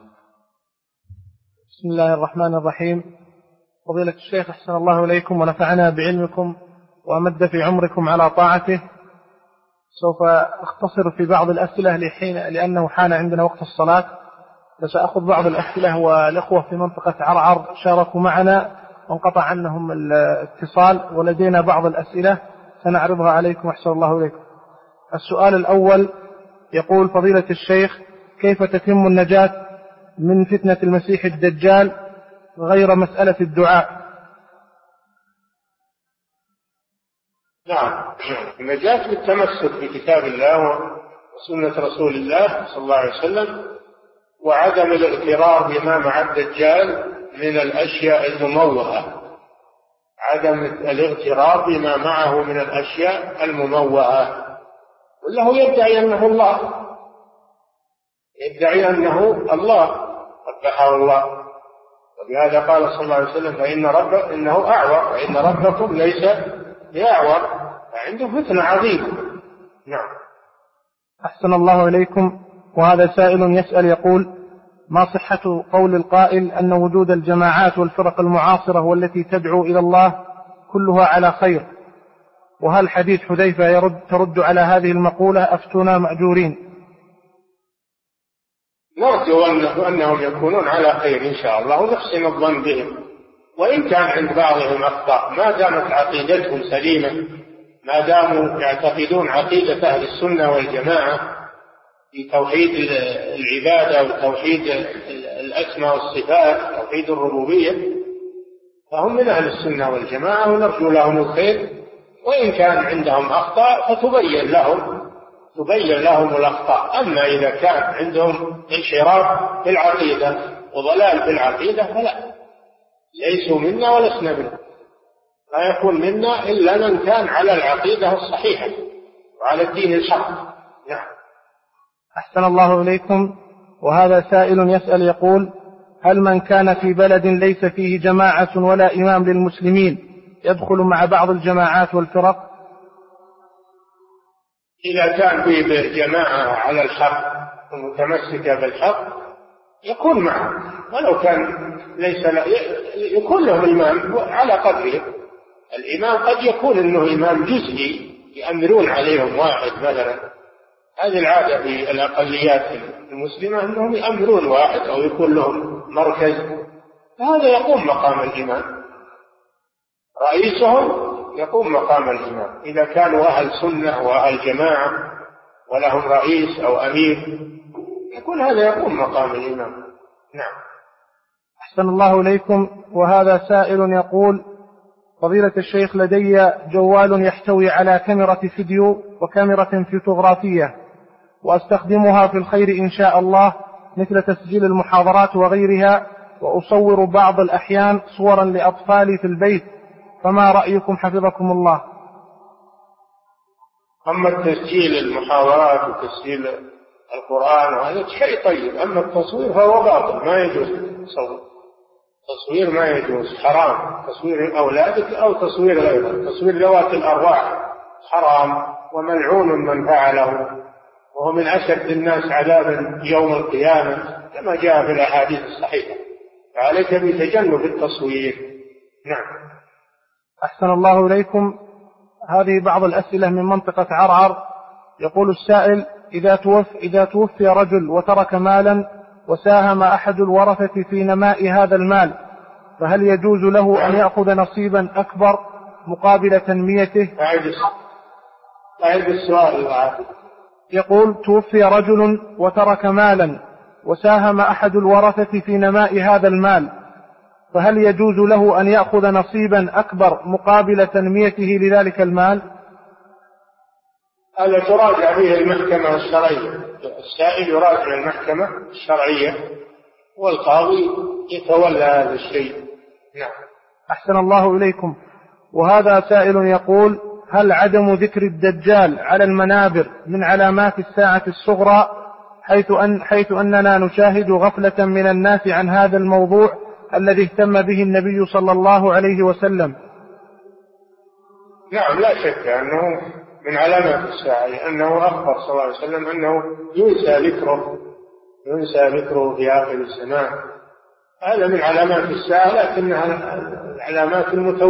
بسم الله الرحمن الرحيم. فضيلة الشيخ أحسن الله إليكم ونفعنا بعلمكم وأمد في عمركم على طاعته. سوف أختصر في بعض الأسئلة لأنه حان عندنا وقت الصلاة، فسأخذ بعض الأسئلة، والأخوة في منطقة عرعر شاركوا معنا وانقطع عنهم الاتصال، ولدينا بعض الأسئلة سنعرضها عليكم أحسن الله إليكم. السؤال الأول يقول: فضيلة الشيخ، كيف تتم النجاة من فتنة المسيح الدجال غير مسألة الدعاء؟ نعم، النجاة بالتمسك بكتاب الله وسنة رسول الله صلى الله عليه وسلم، وعدم الاغترار بما مع الدجال من الأشياء المموهة، عدم الاغترار بما معه من الأشياء المموهة. وله يدعي أنه الله، يدعي أنه الله، قبحه الله. وبهذا قال صلى الله عليه وسلم: إنه أعور وإن ربكم ليس بأعور. فعنده فتنة عظيمة. نعم. أحسن الله إليكم. وهذا سائل يسأل يقول: ما صحة قول القائل أن وجود الجماعات والفرق المعاصرة والتي تدعو إلى الله كلها على خير؟ وهل حديث حذيفة ترد على هذه المقولة؟ أفتونا مأجورين. نرجو أنهم يكونون على خير إن شاء الله، ونحسن الظن بهم، وإن كان عند بعضهم أخطاء، ما دامت عقيدتهم سليمة، ما داموا يعتقدون عقيدة أهل السنة والجماعة في توحيد العبادة وتوحيد الأسماء والصفات، توحيد الربوبية، فهم من أهل السنة والجماعة، ونرجو لهم الخير. وإن كان عندهم أخطاء فتبين لهم الأخطاء. أما إذا كان عندهم انحراف في العقيدة وضلال في العقيدة فلا، ليسوا منا ولسنا منهم. لا يكون منا إلا من كان على العقيدة الصحيحة وعلى الدين الحق. نعم. أحسن الله إليكم. وهذا سائل يسأل يقول: هل من كان في بلد ليس فيه جماعة ولا إمام للمسلمين يدخل مع بعض الجماعات والفرق؟ إذا كان فيه جماعة على الحق ومتمسكة بالحق يكون معه، ولو كان ليس يكون له إمام على قدره. الإمام قد يكون إنه إمام جزئي يأمرون عليهم واحد مثلا، هذه العادة في الأقليات المسلمة أنهم يأمرون واحد أو يكون لهم مركز، فهذا يقوم مقام الإمام، رئيسهم يقوم مقام الإمام. إذا كانوا أهل سنة وأهل جماعة ولهم رئيس أو أمير يكون هذا يقوم مقام الإمام. نعم. أحسن الله إليكم. وهذا سائل يقول: فضيلة الشيخ، لدي جوال يحتوي على كاميرا فيديو وكاميرا فوتوغرافية، وأستخدمها في الخير إن شاء الله، مثل تسجيل المحاضرات وغيرها، وأصور بعض الأحيان صورا لأطفالي في البيت، فما رأيكم حفظكم الله؟ أما التسجيل المحاضرات وتسجيل القرآن وهذا شيء طيب، أما التصوير فهو باطل، ما يجوز تصوير ما يجوز، حرام. تصوير أولادك أو تصوير غيرك، تصوير ذوات الأرواح حرام، وملعون من فعله، وهو من أشد الناس عذابا يوم القيامة كما جاء في الأحاديث الصحيحة. فعليك بتجنب التصوير. نعم. أحسن الله إليكم. هذه بعض الأسئلة من منطقة عرعر. يقول السائل: إذا توفي رجل وترك مالا وساهم أحد الورثة في نماء هذا المال، فهل يجوز له أن يأخذ نصيبا أكبر مقابل تنميته؟ أعيد السؤال. يقول: توفي رجل وترك مالا وساهم أحد الورثة في نماء هذا المال، فهل يجوز له أن يأخذ نصيبا أكبر مقابل تنميته لذلك المال؟ هذا تراجع به المحكمة الشرعية. السائل يراجع المحكمة الشرعية والقاضي يتولى هذا الشيء. نعم. أحسن الله إليكم. وهذا سائل يقول: هل عدم ذكر الدجال على المنابر من علامات الساعة الصغرى، حيث أننا نشاهد غفلة من الناس عن هذا الموضوع الذي اهتم به النبي صلى الله عليه وسلم؟ نعم، لا شك أنه من علامات الساعة، لأنه أخبر صلى الله عليه وسلم أنه ينسى ذكره في آخر الزمان. هذا من علامات الساعة، لكنها العلامات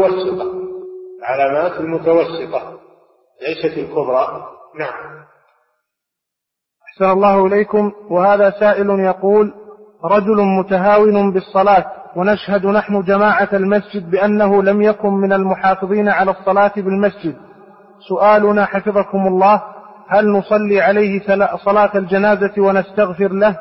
المتوسطة ليست الكبرى. نعم. أحسن الله إليكم. وهذا سائل يقول: رجل متهاون بالصلاة، ونشهد نحن جماعة المسجد بأنه لم يكن من المحافظين على الصلاة بالمسجد. سؤالنا حفظكم الله: هل نصلي عليه صلاة الجنازة ونستغفر له؟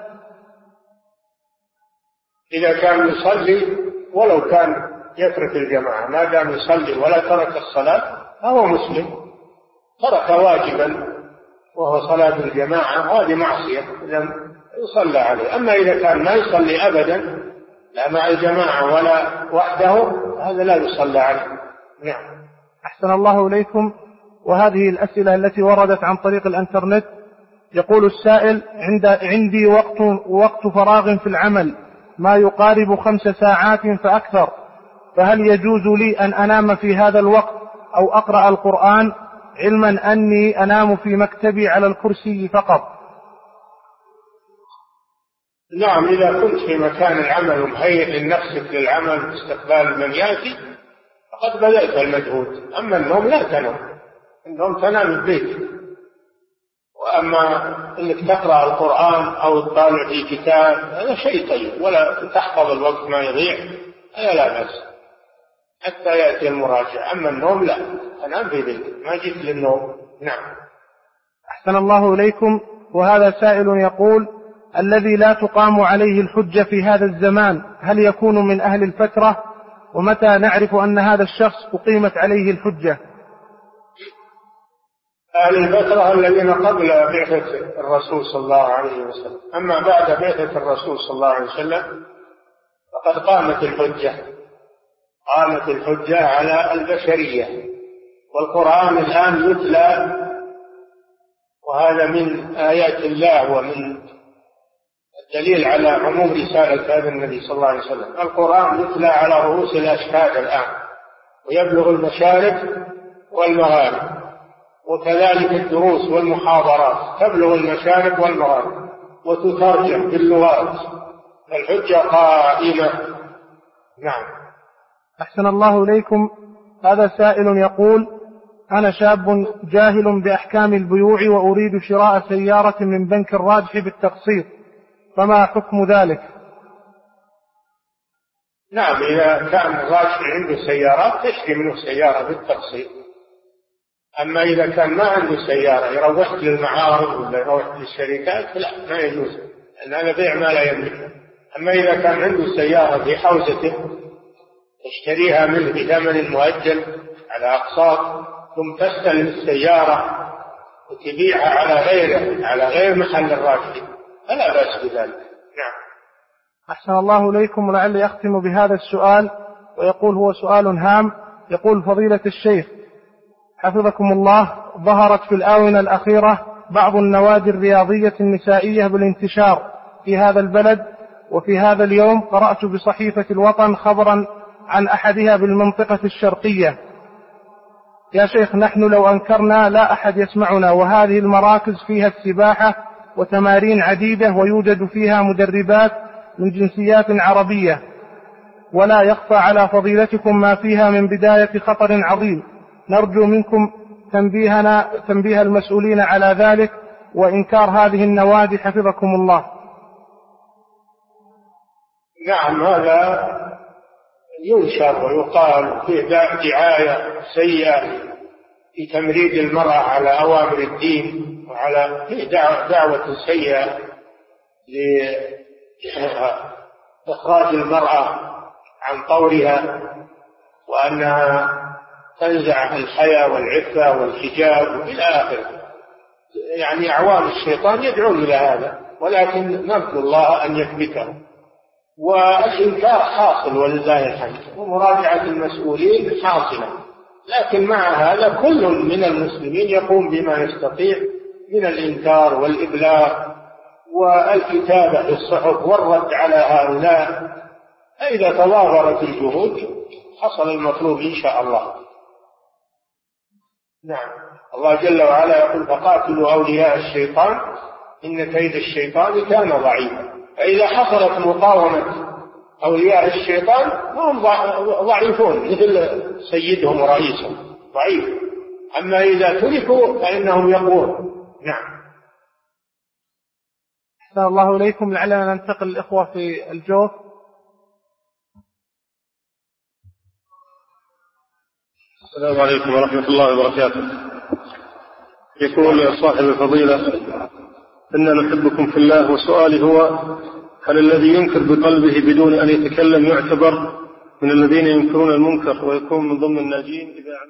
إذا كان يصلي ولو كان يترك الجماعة، ما دام يصلي ولا ترك الصلاة فهو مسلم، ترك واجبا وهو صلاة الجماعة، هذه معصية لم يصلى عليه. أما إذا كان ما يصلي أبدا لا مع الجماعة ولا وحده، هذا لا يصلى عليه. نعم. أحسن الله إليكم. وهذه الأسئلة التي وردت عن طريق الإنترنت. يقول السائل: عندي وقت فراغ في العمل ما يقارب 5 ساعات فأكثر، فهل يجوز لي أن أنام في هذا الوقت أو أقرأ القرآن، علما أني أنام في مكتبي على الكرسي فقط؟ نعم، إذا كنت في مكان العمل ومهيئ لنفسك للعمل باستقبال من يأتي فقد بذلت المجهود. أما النوم لا تنام، النوم تنام البيت. وأما أنك تقرأ القرآن أو تطالع في كتاب هذا شيء طيب، ولا تحفظ الوقت ما يضيع، هذا لا بأس حتى يأتي المراجع. أما النوم لا، تنام في بيتك، ما جيت للنوم. نعم. أحسن الله إليكم. وهذا سائل يقول: الذي لا تقام عليه الحجة في هذا الزمان هل يكون من أهل الفترة؟ ومتى نعرف أن هذا الشخص أقيمت عليه الحجة؟ أهل الفترة الذين قبل بعثة الرسول صلى الله عليه وسلم. أما بعد بعثة الرسول صلى الله عليه وسلم فقد قامت الحجة على البشرية، والقرآن الآن يتلى، وهذا من آيات الله ومن الدليل على عموم رسالة هذا النبي صلى الله عليه وسلم. القرآن يتلى على رؤوس الأشهاد الآن، ويبلغ المشارق والمغارب، وكذلك الدروس والمحاضرات تبلغ المشارق والمغارب وتترجم باللغات. الحجة قائمة. نعم. أحسن الله إليكم. هذا سائل يقول: أنا شاب جاهل بأحكام البيوع وأريد شراء سيارة من بنك الراجح بالتقسيط، فما حكم ذلك؟ نعم، إذا كان الراجح عنده سيارات تشتري منه سيارة بالتقسيط. أما إذا كان ما عنده سيارة يروح للمعارض ولا يروح للشركات لا، ما يجوز، لأن هذا بيع ما لا يملك. أما إذا كان عنده سيارة في حوزته تشتريها منه بثمن مؤجل على أقساط، ثم تستلم السيارة وتبيعها على غير محل الراجح، فلا بأس بذلك. نعم. أحسن الله إليكم. ولعلي أختم بهذا السؤال، ويقول هو سؤال هام. يقول: فضيلة الشيخ حفظكم الله، ظهرت في الآونة الأخيرة بعض النوادي الرياضية النسائية بالانتشار في هذا البلد، وفي هذا اليوم قرأت بصحيفة الوطن خبرا عن أحدها بالمنطقة الشرقية. يا شيخ، نحن لو أنكرنا لا أحد يسمعنا، وهذه المراكز فيها السباحة وتمارين عديدة، ويوجد فيها مدربات من جنسيات عربية، ولا يخفى على فضيلتكم ما فيها من بداية خطر عظيم. نرجو منكم تنبيه المسؤولين على ذلك وإنكار هذه النوادي حفظكم الله. نعم، هذا ينشر ويقال فيه دعاية سيئة في تمريد المرأة على أوامر الدين، وعلى دعوة سيئة لإخراج المرأة عن طورها، وأنها تنزع الحياء والعفة والحجاب إلى آخره. يعني أعوان الشيطان يدعون إلى هذا، ولكن نرجو الله أن يثبته. والإنكار حاصل ولله الحمد، ومراجعة المسؤولين حاصلة، لكن مع هذا كل من المسلمين يقوم بما يستطيع من الإنكار والإبلاغ والكتابة في الصحف والرد على هؤلاء. فإذا تضافرت الجهود حصل المطلوب إن شاء الله. نعم. الله جل وعلا يقول فقاتلوا أولياء الشيطان إن كيد الشيطان كان ضعيفا. فإذا حصلت مقاومة أولياء الشيطان هم ضعيفون مثل سيدهم ورئيسهم ضعيف، أما إذا تركوا فإنهم يقوون. نعم. أحسن الله إليكم. لعلنا ننتقل الإخوة في الجوف. السلام عليكم ورحمة الله وبركاته. يقول صاحب الفضيلة إننا نحبكم في الله، وسؤالي هو: هل الذي ينكر بقلبه بدون أن يتكلم يعتبر من الذين ينكرون المنكر ويكون من ضمن الناجين إذا